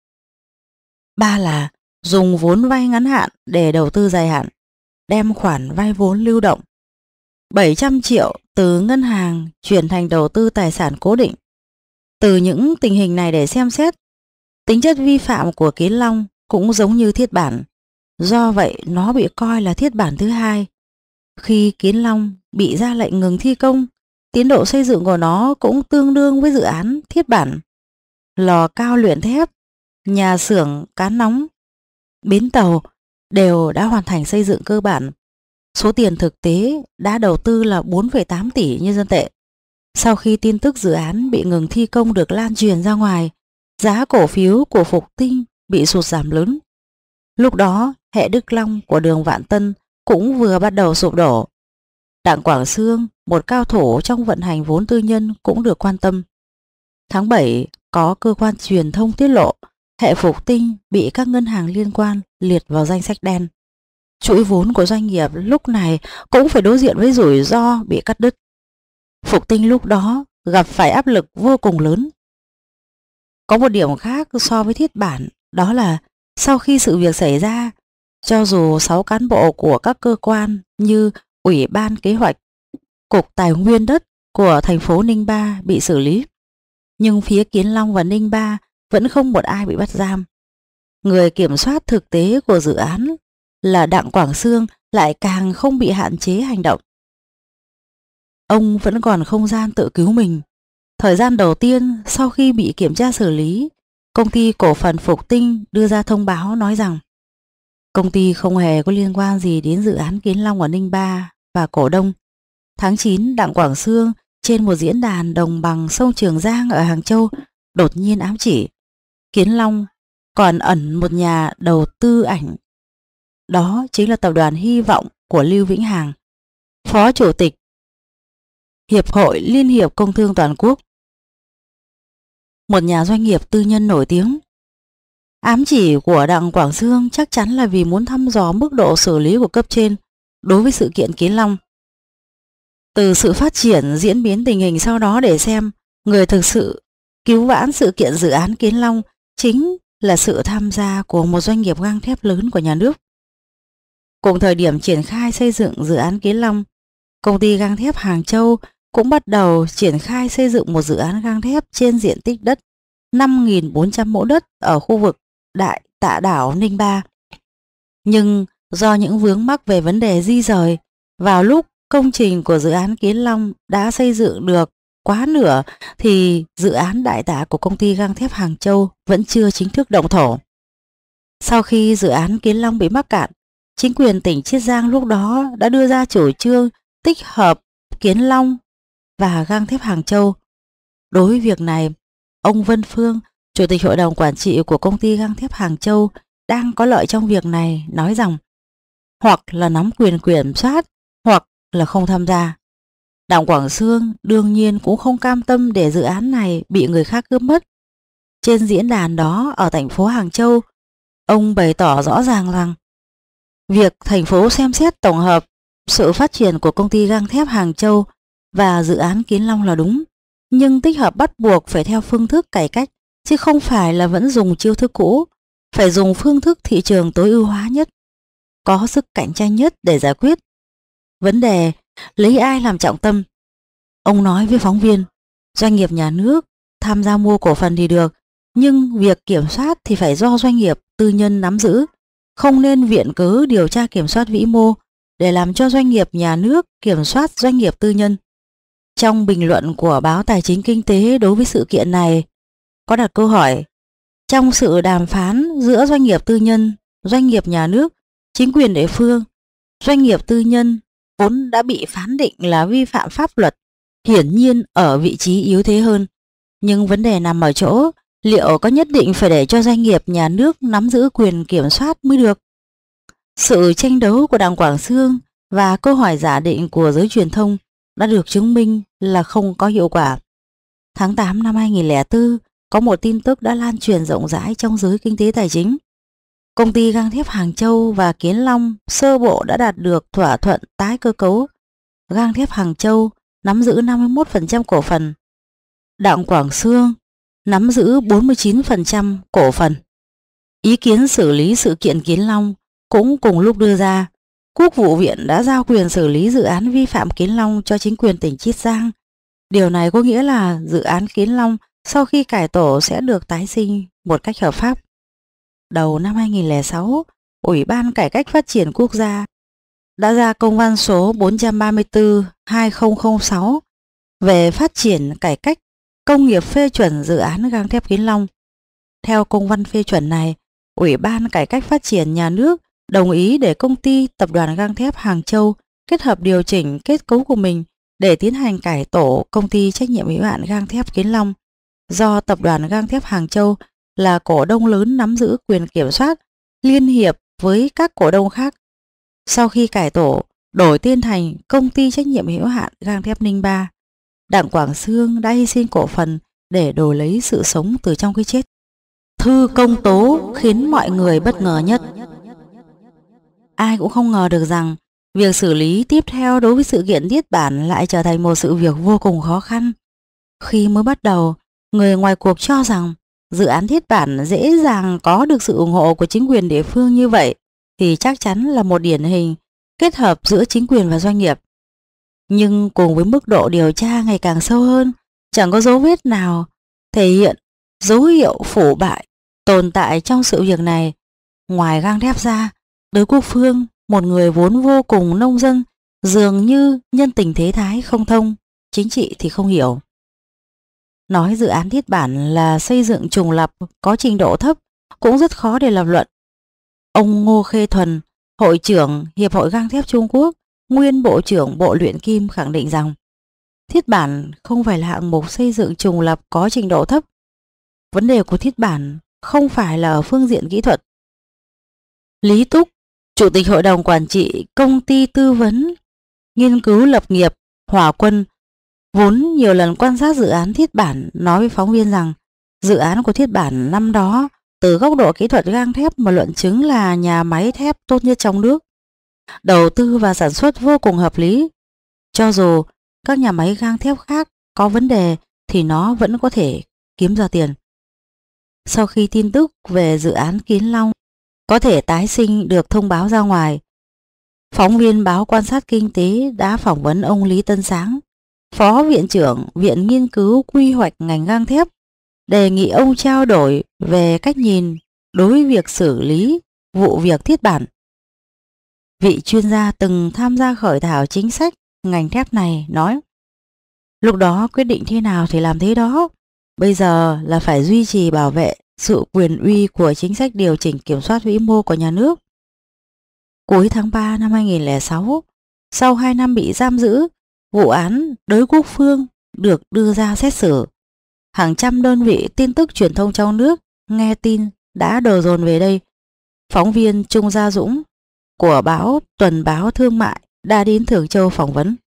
Ba là dùng vốn vay ngắn hạn để đầu tư dài hạn, đem khoản vay vốn lưu động bảy trăm triệu từ ngân hàng chuyển thành đầu tư tài sản cố định. Từ những tình hình này để xem xét, tính chất vi phạm của Kiến Long cũng giống như thiết bản. Do vậy nó bị coi là thiết bản thứ hai. Khi Kiến Long bị ra lệnh ngừng thi công, tiến độ xây dựng của nó cũng tương đương với dự án thiết bản. Lò cao luyện thép, nhà xưởng cán nóng, bến tàu đều đã hoàn thành xây dựng cơ bản. Số tiền thực tế đã đầu tư là bốn phẩy tám tỷ nhân dân tệ. Sau khi tin tức dự án bị ngừng thi công được lan truyền ra ngoài, giá cổ phiếu của Phục Tinh bị sụt giảm lớn. Lúc đó, hệ Đức Long của đường Vạn Tân cũng vừa bắt đầu sụp đổ. Đặng Quảng Xương, một cao thủ trong vận hành vốn tư nhân cũng được quan tâm. Tháng bảy, có cơ quan truyền thông tiết lộ hệ Phục Tinh bị các ngân hàng liên quan liệt vào danh sách đen. Chuỗi vốn của doanh nghiệp lúc này cũng phải đối diện với rủi ro bị cắt đứt. Phục Tinh lúc đó gặp phải áp lực vô cùng lớn. Có một điểm khác so với Thiết Bản, đó là sau khi sự việc xảy ra, cho dù sáu cán bộ của các cơ quan như Ủy ban Kế hoạch, Cục Tài nguyên đất của thành phố Ninh Ba bị xử lý, nhưng phía Kiến Long và Ninh Ba vẫn không một ai bị bắt giam. Người kiểm soát thực tế của dự án là Đặng Quảng Xương lại càng không bị hạn chế hành động. Ông vẫn còn không gian tự cứu mình. Thời gian đầu tiên sau khi bị kiểm tra xử lý, công ty cổ phần Phục Tinh đưa ra thông báo nói rằng công ty không hề có liên quan gì đến dự án Kiến Long ở Ninh Ba và cổ đông. Tháng chín, Đặng Quảng Xương trên một diễn đàn đồng bằng sông Trường Giang ở Hàng Châu đột nhiên ám chỉ Kiến Long còn ẩn một nhà đầu tư ảnh. Đó chính là tập đoàn Hy Vọng của Lưu Vĩnh Hằng, Phó Chủ tịch Hiệp hội Liên hiệp Công thương Toàn quốc, một nhà doanh nghiệp tư nhân nổi tiếng. Ám chỉ của Đặng Quảng Xương chắc chắn là vì muốn thăm dò mức độ xử lý của cấp trên đối với sự kiện Kiến Long. Từ sự phát triển diễn biến tình hình sau đó để xem người thực sự cứu vãn sự kiện dự án Kiến Long chính là sự tham gia của một doanh nghiệp gang thép lớn của nhà nước. Cùng thời điểm triển khai xây dựng dự án Kiến Long, công ty gang thép Hàng Châu cũng bắt đầu triển khai xây dựng một dự án gang thép trên diện tích đất năm nghìn bốn trăm mẫu đất ở khu vực Đại Tạ Đảo Ninh Ba. Nhưng do những vướng mắc về vấn đề di rời, vào lúc công trình của dự án Kiến Long đã xây dựng được quá nửa thì dự án Đại Tạ của công ty gang thép Hàng Châu vẫn chưa chính thức động thổ. Sau khi dự án Kiến Long bị mắc cạn, chính quyền tỉnh Chiết Giang lúc đó đã đưa ra chủ trương tích hợp Kiến Long và gang thép Hàng Châu. Đối với việc này, ông Vân Phương, Chủ tịch Hội đồng Quản trị của công ty gang thép Hàng Châu đang có lợi trong việc này, nói rằng hoặc là nắm quyền kiểm soát hoặc là không tham gia. Đặng Quảng Xương đương nhiên cũng không cam tâm để dự án này bị người khác cướp mất. Trên diễn đàn đó ở thành phố Hàng Châu, ông bày tỏ rõ ràng rằng việc thành phố xem xét tổng hợp sự phát triển của công ty gang thép Hàng Châu và dự án Kiến Long là đúng, nhưng tích hợp bắt buộc phải theo phương thức cải cách, chứ không phải là vẫn dùng chiêu thức cũ, phải dùng phương thức thị trường tối ưu hóa nhất, có sức cạnh tranh nhất để giải quyết. Vấn đề lấy ai làm trọng tâm? Ông nói với phóng viên, doanh nghiệp nhà nước tham gia mua cổ phần thì được, nhưng việc kiểm soát thì phải do doanh nghiệp tư nhân nắm giữ, không nên viện cớ điều tra kiểm soát vĩ mô để làm cho doanh nghiệp nhà nước kiểm soát doanh nghiệp tư nhân. Trong bình luận của báo Tài chính Kinh tế đối với sự kiện này, có đặt câu hỏi, trong sự đàm phán giữa doanh nghiệp tư nhân, doanh nghiệp nhà nước, chính quyền địa phương, doanh nghiệp tư nhân vốn đã bị phán định là vi phạm pháp luật, hiển nhiên ở vị trí yếu thế hơn. Nhưng vấn đề nằm ở chỗ, liệu có nhất định phải để cho doanh nghiệp nhà nước nắm giữ quyền kiểm soát mới được? Sự tranh đấu của Đặng Quảng Xương và câu hỏi giả định của giới truyền thông đã được chứng minh là không có hiệu quả. Tháng tám năm hai nghìn không trăm lẻ bốn, có một tin tức đã lan truyền rộng rãi trong giới kinh tế tài chính. Công ty gang thép Hàng Châu và Kiến Long sơ bộ đã đạt được thỏa thuận tái cơ cấu. Gang thép Hàng Châu nắm giữ năm mươi mốt phần trăm cổ phần. Đặng Quảng Xương nắm giữ bốn mươi chín phần trăm cổ phần. Ý kiến xử lý sự kiện Kiến Long cũng cùng lúc đưa ra. Quốc vụ viện đã giao quyền xử lý dự án vi phạm Kiến Long cho chính quyền tỉnh Chiết Giang. Điều này có nghĩa là dự án Kiến Long sau khi cải tổ sẽ được tái sinh một cách hợp pháp. Đầu năm hai nghìn không trăm lẻ sáu, Ủy ban Cải cách Phát triển Quốc gia đã ra công văn số bốn trăm ba mươi tư trên hai nghìn không trăm lẻ sáu về phát triển cải cách công nghiệp phê chuẩn dự án gang thép Kiến Long. Theo công văn phê chuẩn này, Ủy ban Cải cách Phát triển Nhà nước đồng ý để công ty Tập đoàn Gang thép Hàng Châu kết hợp điều chỉnh kết cấu của mình để tiến hành cải tổ công ty trách nhiệm hữu hạn Gang thép Kiến Long, do Tập đoàn Gang thép Hàng Châu là cổ đông lớn nắm giữ quyền kiểm soát, liên hiệp với các cổ đông khác. Sau khi cải tổ, đổi tên thành công ty trách nhiệm hữu hạn Gang thép Ninh Ba, Đặng Quảng Xương đã hy sinh cổ phần để đổi lấy sự sống từ trong cái chết. Thư công tố khiến mọi người bất ngờ nhất. Ai cũng không ngờ được rằng việc xử lý tiếp theo đối với sự kiện Thiết Bản lại trở thành một sự việc vô cùng khó khăn. Khi mới bắt đầu, người ngoài cuộc cho rằng dự án Thiết Bản dễ dàng có được sự ủng hộ của chính quyền địa phương như vậy thì chắc chắn là một điển hình kết hợp giữa chính quyền và doanh nghiệp. Nhưng cùng với mức độ điều tra ngày càng sâu hơn, chẳng có dấu vết nào thể hiện dấu hiệu phủ bại tồn tại trong sự việc này. Ngoài Gang thép ra, Đới Quốc Phương, một người vốn vô cùng nông dân, dường như nhân tình thế thái không thông, chính trị thì không hiểu. Nói dự án Thiết Bản là xây dựng trùng lập có trình độ thấp cũng rất khó để lập luận. Ông Ngô Khê Thuần, hội trưởng Hiệp hội Gang thép Trung Quốc, nguyên bộ trưởng Bộ Luyện Kim khẳng định rằng Thiết Bản không phải là hạng mục xây dựng trùng lập có trình độ thấp. Vấn đề của Thiết Bản không phải là ở phương diện kỹ thuật. Lý Túc, Chủ tịch Hội đồng Quản trị Công ty Tư vấn Nghiên cứu Lập nghiệp Hỏa Quân, vốn nhiều lần quan sát dự án Thiết Bản, nói với phóng viên rằng dự án của Thiết Bản năm đó từ góc độ kỹ thuật gang thép mà luận chứng là nhà máy thép tốt nhất trong nước. Đầu tư và sản xuất vô cùng hợp lý. Cho dù các nhà máy gang thép khác có vấn đề thì nó vẫn có thể kiếm ra tiền. Sau khi tin tức về dự án Kiến Long có thể tái sinh được thông báo ra ngoài, phóng viên báo Quan sát Kinh tế đã phỏng vấn ông Lý Tân Sáng, Phó Viện trưởng Viện Nghiên cứu Quy hoạch ngành gang thép, đề nghị ông trao đổi về cách nhìn đối với việc xử lý vụ việc Thiết Bản. Vị chuyên gia từng tham gia khởi thảo chính sách ngành thép này nói: lúc đó quyết định thế nào thì làm thế đó, bây giờ là phải duy trì bảo vệ sự quyền uy của chính sách điều chỉnh kiểm soát vĩ mô của nhà nước. Cuối tháng ba năm hai nghìn không trăm lẻ sáu, sau hai năm bị giam giữ, vụ án Đới Quốc Phương được đưa ra xét xử. Hàng trăm đơn vị tin tức truyền thông trong nước nghe tin đã đổ dồn về đây. Phóng viên Trung Gia Dũng của báo Tuần báo Thương mại đã đến Thường Châu phỏng vấn.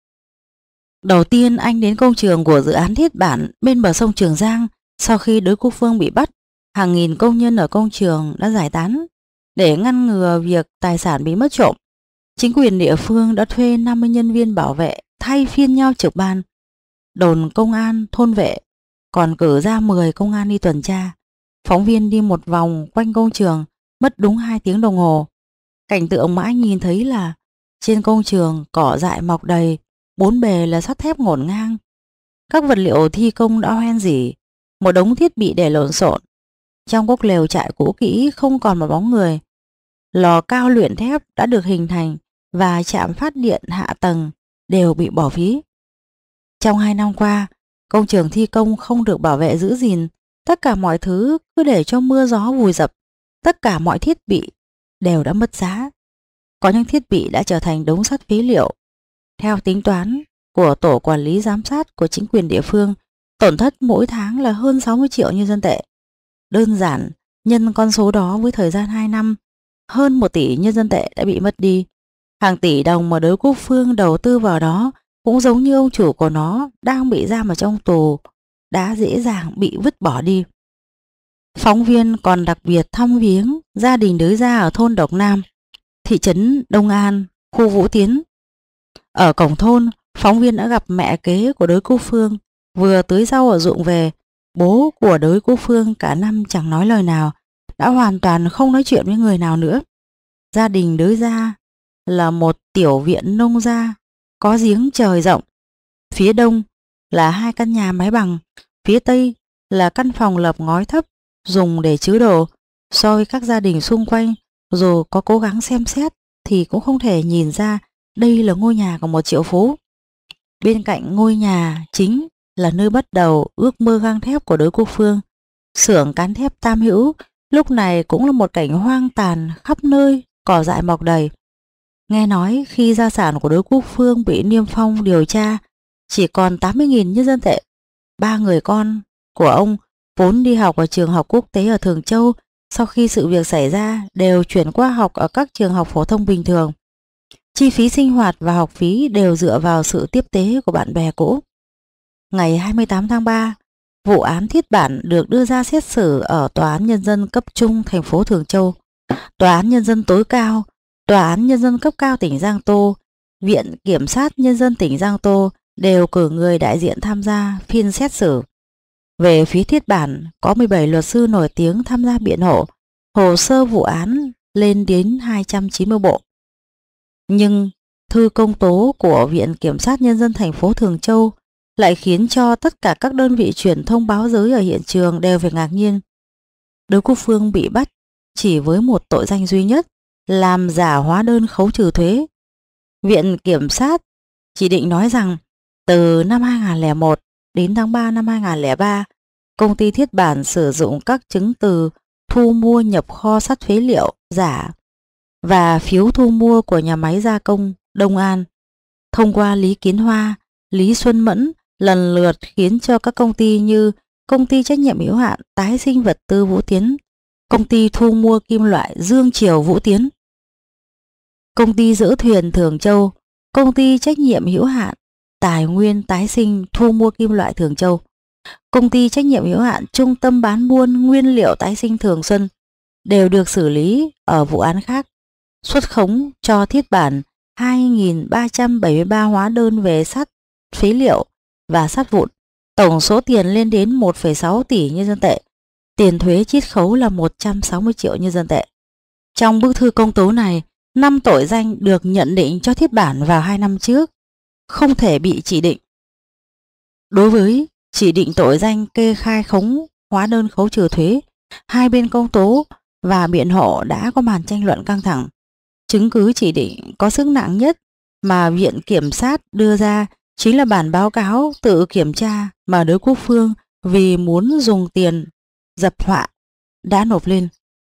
Đầu tiên anh đến công trường của dự án Thiết Bản bên bờ sông Trường Giang. Sau khi Đới Quốc Phương bị bắt, hàng nghìn công nhân ở công trường đã giải tán để ngăn ngừa việc tài sản bị mất trộm. Chính quyền địa phương đã thuê năm mươi nhân viên bảo vệ thay phiên nhau trực ban. Đồn công an, thôn vệ còn cử ra mười công an đi tuần tra. Phóng viên đi một vòng quanh công trường mất đúng hai tiếng đồng hồ. Cảnh tượng mà anh nhìn thấy là trên công trường cỏ dại mọc đầy, bốn bề là sắt thép ngổn ngang. Các vật liệu thi công đã hoen rỉ, một đống thiết bị để lộn xộn. Trong góc lều trại cũ kỹ không còn một bóng người. Lò cao luyện thép đã được hình thành và trạm phát điện hạ tầng đều bị bỏ phí. Trong hai năm qua, công trường thi công không được bảo vệ giữ gìn, tất cả mọi thứ cứ để cho mưa gió vùi dập, tất cả mọi thiết bị đều đã mất giá. Có những thiết bị đã trở thành đống sắt phế liệu. Theo tính toán của tổ quản lý giám sát của chính quyền địa phương, tổn thất mỗi tháng là hơn sáu mươi triệu nhân dân tệ. Đơn giản, nhân con số đó với thời gian hai năm, hơn một tỷ nhân dân tệ đã bị mất đi. Hàng tỷ đồng mà Đới Quốc Phương đầu tư vào đó cũng giống như ông chủ của nó đang bị giam ở trong tù, đã dễ dàng bị vứt bỏ đi. Phóng viên còn đặc biệt thăm viếng gia đình Đới Gia ở thôn Độc Nam, thị trấn Đông An, khu Vũ Tiến. Ở cổng thôn, phóng viên đã gặp mẹ kế của Đới Quốc Phương, vừa tưới rau ở ruộng về. Bố của Đới Quốc Phương cả năm chẳng nói lời nào, đã hoàn toàn không nói chuyện với người nào nữa. Gia đình Đới Gia là một tiểu viện nông gia có giếng trời rộng. Phía đông là hai căn nhà mái bằng, phía tây là căn phòng lợp ngói thấp dùng để trữ đồ. So với các gia đình xung quanh, dù có cố gắng xem xét thì cũng không thể nhìn ra đây là ngôi nhà của một triệu phú. Bên cạnh ngôi nhà chính là nơi bắt đầu ước mơ gang thép của Đới Quốc Phương. Xưởng cán thép Tam Hữu lúc này cũng là một cảnh hoang tàn, khắp nơi cỏ dại mọc đầy. Nghe nói khi gia sản của Đới Quốc Phương bị Niêm Phong điều tra, chỉ còn tám mươi nghìn nhân dân tệ. Ba người con của ông vốn đi học ở trường học quốc tế ở Thường Châu, sau khi sự việc xảy ra đều chuyển qua học ở các trường học phổ thông bình thường. Chi phí sinh hoạt và học phí đều dựa vào sự tiếp tế của bạn bè cũ. Ngày hai mươi tám tháng ba, vụ án Thiết Bản được đưa ra xét xử ở Tòa án Nhân dân cấp trung thành phố Thường Châu, Tòa án Nhân dân tối cao, Tòa án Nhân dân cấp cao tỉnh Giang Tô, Viện Kiểm sát Nhân dân tỉnh Giang Tô đều cử người đại diện tham gia phiên xét xử. Về phía Thiết Bản, có mười bảy luật sư nổi tiếng tham gia biện hộ, hồ sơ vụ án lên đến hai trăm chín mươi bộ. Nhưng thư công tố của Viện Kiểm sát Nhân dân thành phố Thường Châu lại khiến cho tất cả các đơn vị truyền thông báo giới ở hiện trường đều phải ngạc nhiên. Đới Quốc Phương bị bắt chỉ với một tội danh duy nhất, làm giả hóa đơn khấu trừ thuế. Viện Kiểm sát chỉ định nói rằng từ năm hai nghìn không trăm lẻ một đến tháng ba năm hai nghìn không trăm lẻ ba, công ty Thiết Bản sử dụng các chứng từ thu mua nhập kho sắt phế liệu giả và phiếu thu mua của nhà máy gia công Đông An thông qua Lý Kiến Hoa, Lý Xuân Mẫn lần lượt khiến cho các công ty như Công ty trách nhiệm hữu hạn Tái sinh vật tư Vũ Tiến, Công ty thu mua kim loại Dương Triều Vũ Tiến, Công ty dỡ thuyền Thường Châu, Công ty trách nhiệm hữu hạn Tài nguyên tái sinh thu mua kim loại Thường Châu, Công ty trách nhiệm hữu hạn Trung tâm bán buôn nguyên liệu tái sinh Thường Xuân đều được xử lý ở vụ án khác, xuất khống cho Thiết Bản hai nghìn ba trăm bảy mươi ba hóa đơn về sắt phế liệu và sắt vụn, tổng số tiền lên đến một phẩy sáu tỷ nhân dân tệ, tiền thuế chiết khấu là một trăm sáu mươi triệu nhân dân tệ. Trong bức thư công tố này, năm tội danh được nhận định cho Thiết Bản vào hai năm trước không thể bị chỉ định. Đối với chỉ định tội danh kê khai khống hóa đơn khấu trừ thuế, hai bên công tố và biện hộ đã có màn tranh luận căng thẳng. Chứng cứ chỉ định có sức nặng nhất mà Viện Kiểm sát đưa ra chính là bản báo cáo tự kiểm tra mà Đới Quốc Phương vì muốn dùng tiền dập họa đã nộp lên.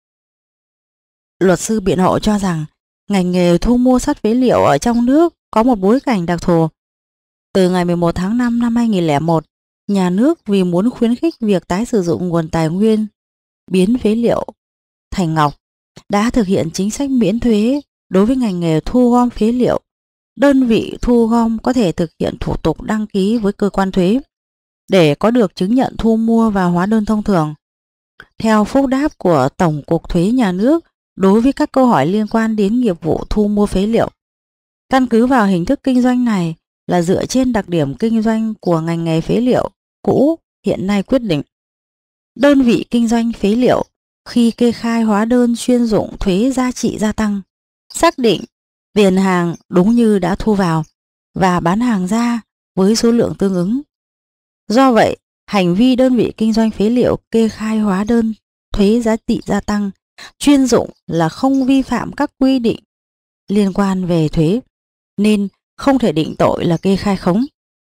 Luật sư biện hộ cho rằng ngành nghề thu mua sắt phế liệu ở trong nước có một bối cảnh đặc thù. Từ ngày mười một tháng năm năm hai nghìn không trăm lẻ một, nhà nước vì muốn khuyến khích việc tái sử dụng nguồn tài nguyên biến phế liệu thành ngọc đã thực hiện chính sách miễn thuế đối với ngành nghề thu gom phế liệu. Đơn vị thu gom có thể thực hiện thủ tục đăng ký với cơ quan thuế để có được chứng nhận thu mua và hóa đơn thông thường. Theo phúc đáp của Tổng cục Thuế Nhà nước đối với các câu hỏi liên quan đến nghiệp vụ thu mua phế liệu, căn cứ vào hình thức kinh doanh này là dựa trên đặc điểm kinh doanh của ngành nghề phế liệu cũ hiện nay quyết định. Đơn vị kinh doanh phế liệu khi kê khai hóa đơn chuyên dụng thuế giá trị gia tăng, xác định tiền hàng đúng như đã thu vào và bán hàng ra với số lượng tương ứng. Do vậy, hành vi đơn vị kinh doanh phế liệu kê khai hóa đơn thuế giá trị gia tăng chuyên dụng là không vi phạm các quy định liên quan về thuế, nên không thể định tội là kê khai khống.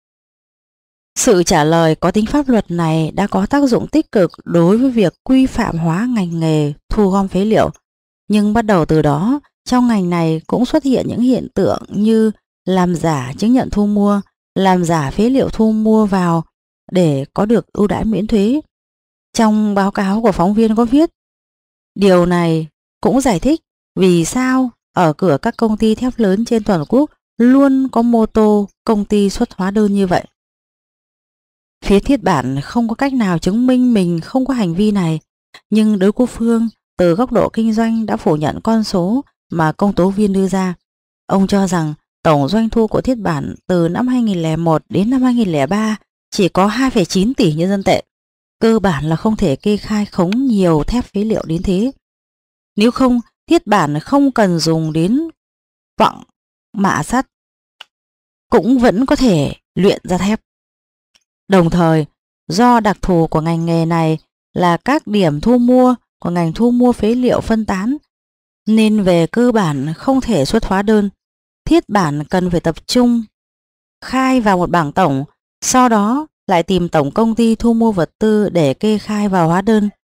Sự trả lời có tính pháp luật này đã có tác dụng tích cực đối với việc quy phạm hóa ngành nghề thu gom phế liệu, nhưng bắt đầu từ đó, trong ngành này cũng xuất hiện những hiện tượng như làm giả chứng nhận thu mua, làm giả phế liệu thu mua vào để có được ưu đãi miễn thuế. Trong báo cáo của phóng viên có viết, điều này cũng giải thích vì sao ở cửa các công ty thép lớn trên toàn quốc luôn có mô tô công ty xuất hóa đơn như vậy. Phía Thiết Bản không có cách nào chứng minh mình không có hành vi này, nhưng Đới Quốc Phương từ góc độ kinh doanh đã phủ nhận con số mà công tố viên đưa ra. Ông cho rằng tổng doanh thu của Thiết Bản từ năm hai nghìn không trăm lẻ một đến năm hai nghìn không trăm lẻ ba chỉ có hai phẩy chín tỷ nhân dân tệ. Cơ bản là không thể kê khai khống nhiều thép phế liệu đến thế. Nếu không, Thiết Bản không cần dùng đến quặng mạ sắt, cũng vẫn có thể luyện ra thép. Đồng thời, do đặc thù của ngành nghề này là các điểm thu mua của ngành thu mua phế liệu phân tán, nên về cơ bản không thể xuất hóa đơn. Thiết Bản cần phải tập trung khai vào một bảng tổng, sau đó lại tìm tổng công ty thu mua vật tư để kê khai vào hóa đơn.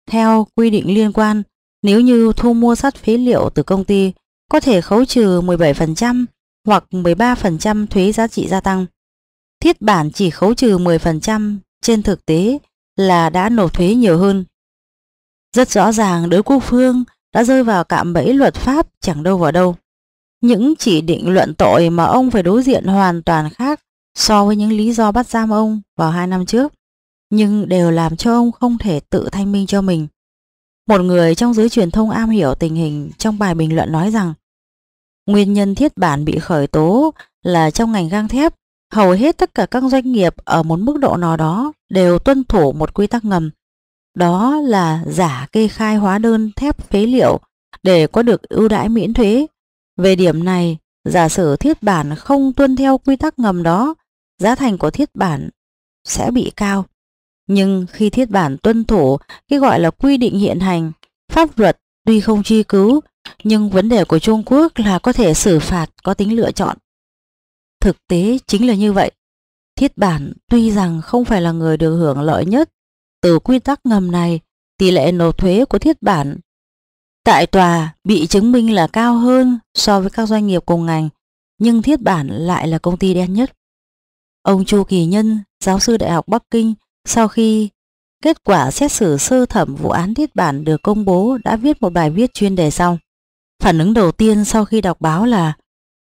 Theo quy định liên quan, nếu như thu mua sắt phế liệu từ công ty, có thể khấu trừ mười bảy phần trăm hoặc mười ba phần trăm thuế giá trị gia tăng. Thiết bản chỉ khấu trừ mười phần trăm, trên thực tế là đã nộp thuế nhiều hơn. Rất rõ ràng Đới Quốc Phương đã rơi vào cạm bẫy luật pháp chẳng đâu vào đâu. Những chỉ định luận tội mà ông phải đối diện hoàn toàn khác so với những lý do bắt giam ông vào hai năm trước, nhưng đều làm cho ông không thể tự thanh minh cho mình. Một người trong giới truyền thông am hiểu tình hình trong bài bình luận nói rằng nguyên nhân Thiết Bản bị khởi tố là trong ngành gang thép, hầu hết tất cả các doanh nghiệp ở một mức độ nào đó đều tuân thủ một quy tắc ngầm. Đó là giả kê khai hóa đơn thép phế liệu để có được ưu đãi miễn thuế. Về điểm này, giả sử Thiết Bản không tuân theo quy tắc ngầm đó, giá thành của Thiết Bản sẽ bị cao. Nhưng khi Thiết Bản tuân thủ cái gọi là quy định hiện hành, pháp luật tuy không truy cứu, nhưng vấn đề của Trung Quốc là có thể xử phạt có tính lựa chọn. Thực tế chính là như vậy. Thiết Bản tuy rằng không phải là người được hưởng lợi nhất từ quy tắc ngầm này, tỷ lệ nộp thuế của Thiết Bản tại tòa bị chứng minh là cao hơn so với các doanh nghiệp cùng ngành, nhưng Thiết Bản lại là công ty đen nhất. Ông Chu Kỳ Nhân, giáo sư Đại học Bắc Kinh, sau khi kết quả xét xử sơ thẩm vụ án Thiết Bản được công bố đã viết một bài viết chuyên đề sau. Phản ứng đầu tiên sau khi đọc báo là: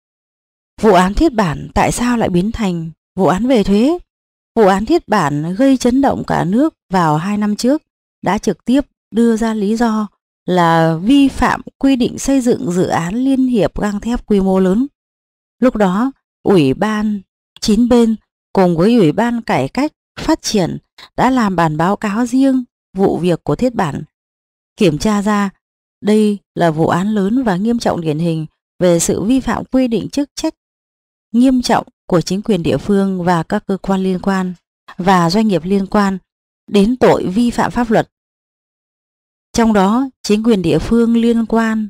vụ án Thiết Bản tại sao lại biến thành vụ án về thuế? Vụ án Thiết Bản gây chấn động cả nước vào hai năm trước đã trực tiếp đưa ra lý do là vi phạm quy định xây dựng dự án liên hiệp gang thép quy mô lớn. Lúc đó, Ủy ban chín bên cùng với Ủy ban Cải cách Phát triển đã làm bản báo cáo riêng vụ việc của Thiết Bản. Kiểm tra ra đây là vụ án lớn và nghiêm trọng điển hình về sự vi phạm quy định chức trách nghiêm trọng của chính quyền địa phương và các cơ quan liên quan và doanh nghiệp liên quan đến tội vi phạm pháp luật. Trong đó, chính quyền địa phương liên quan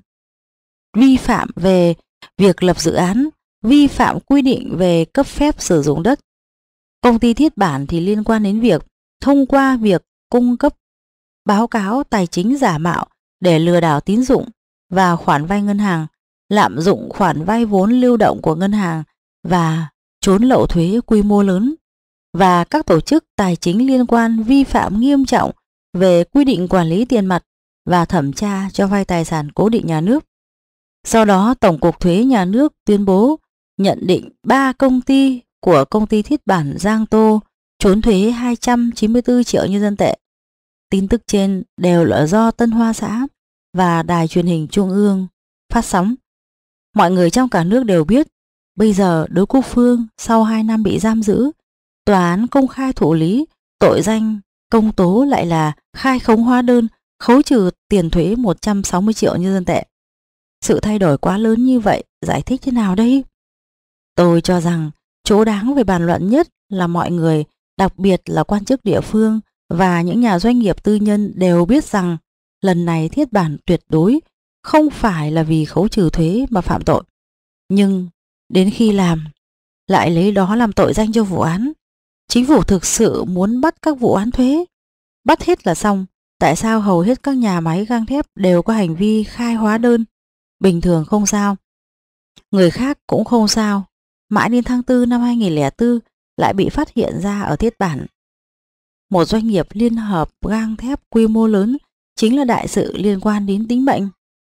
vi phạm về việc lập dự án, vi phạm quy định về cấp phép sử dụng đất. Công ty Thiết Bản thì liên quan đến việc thông qua việc cung cấp báo cáo tài chính giả mạo để lừa đảo tín dụng và khoản vay ngân hàng, lạm dụng khoản vay vốn lưu động của ngân hàng và trốn lậu thuế quy mô lớn, và các tổ chức tài chính liên quan vi phạm nghiêm trọng về quy định quản lý tiền mặt và thẩm tra cho vay tài sản cố định nhà nước. Sau đó, Tổng cục Thuế Nhà nước tuyên bố nhận định ba công ty của công ty Thiết Bản Giang Tô trốn thuế hai trăm chín mươi tư triệu nhân dân tệ. Tin tức trên đều là do Tân Hoa Xã và Đài Truyền hình Trung ương phát sóng. Mọi người trong cả nước đều biết, bây giờ Đới Quốc Phương sau hai năm bị giam giữ, tòa án công khai thụ lý, tội danh công tố lại là khai khống hóa đơn, khấu trừ tiền thuế một trăm sáu mươi triệu nhân dân tệ. Sự thay đổi quá lớn như vậy giải thích thế nào đây? Tôi cho rằng chỗ đáng về bàn luận nhất là mọi người, đặc biệt là quan chức địa phương và những nhà doanh nghiệp tư nhân đều biết rằng lần này Thiết Bản tuyệt đối không phải là vì khấu trừ thuế mà phạm tội. Nhưng đến khi làm, lại lấy đó làm tội danh cho vụ án. Chính phủ thực sự muốn bắt các vụ án thuế. Bắt hết là xong, tại sao hầu hết các nhà máy gang thép đều có hành vi khai hóa đơn? Bình thường không sao, người khác cũng không sao. Mãi đến tháng tư năm hai nghìn không trăm lẻ bốn lại bị phát hiện ra ở Thiết Bản. Một doanh nghiệp liên hợp gang thép quy mô lớn chính là đại sự liên quan đến tính mệnh.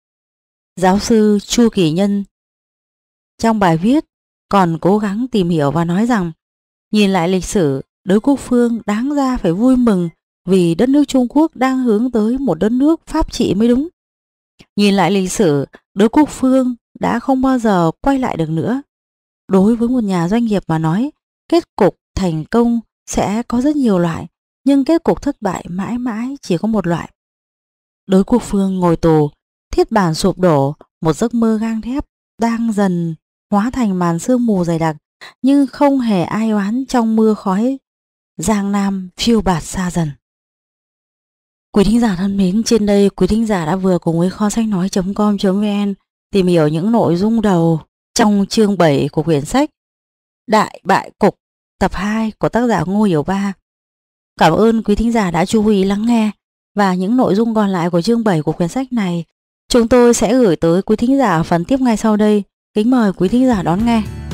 Giáo sư Chu Kỳ Nhân trong bài viết còn cố gắng tìm hiểu và nói rằng nhìn lại lịch sử, Đới Quốc Phương đáng ra phải vui mừng vì đất nước Trung Quốc đang hướng tới một đất nước pháp trị mới đúng. Nhìn lại lịch sử, Đới Quốc Phương đã không bao giờ quay lại được nữa. Đối với một nhà doanh nghiệp mà nói, kết cục thành công sẽ có rất nhiều loại, nhưng kết cục thất bại mãi mãi chỉ có một loại. Đới Quốc Phương ngồi tù, Thiết Bản sụp đổ, một giấc mơ gang thép đang dần hóa thành màn sương mù dày đặc, nhưng không hề ai oán trong mưa khói Giang Nam phiêu bạt xa dần. Quý thính giả thân mến, trên đây quý thính giả đã vừa cùng với kho sách nói chấm com chấm vn tìm hiểu những nội dung đầu trong chương bảy của quyển sách Đại Bại Cục tập hai của tác giả Ngô Hiểu Ba. Cảm ơn quý thính giả đã chú ý lắng nghe. và những nội dung còn lại của chương bảy của quyển sách này chúng tôi sẽ gửi tới quý thính giả ở phần tiếp ngay sau đây. Kính mời quý thính giả đón nghe.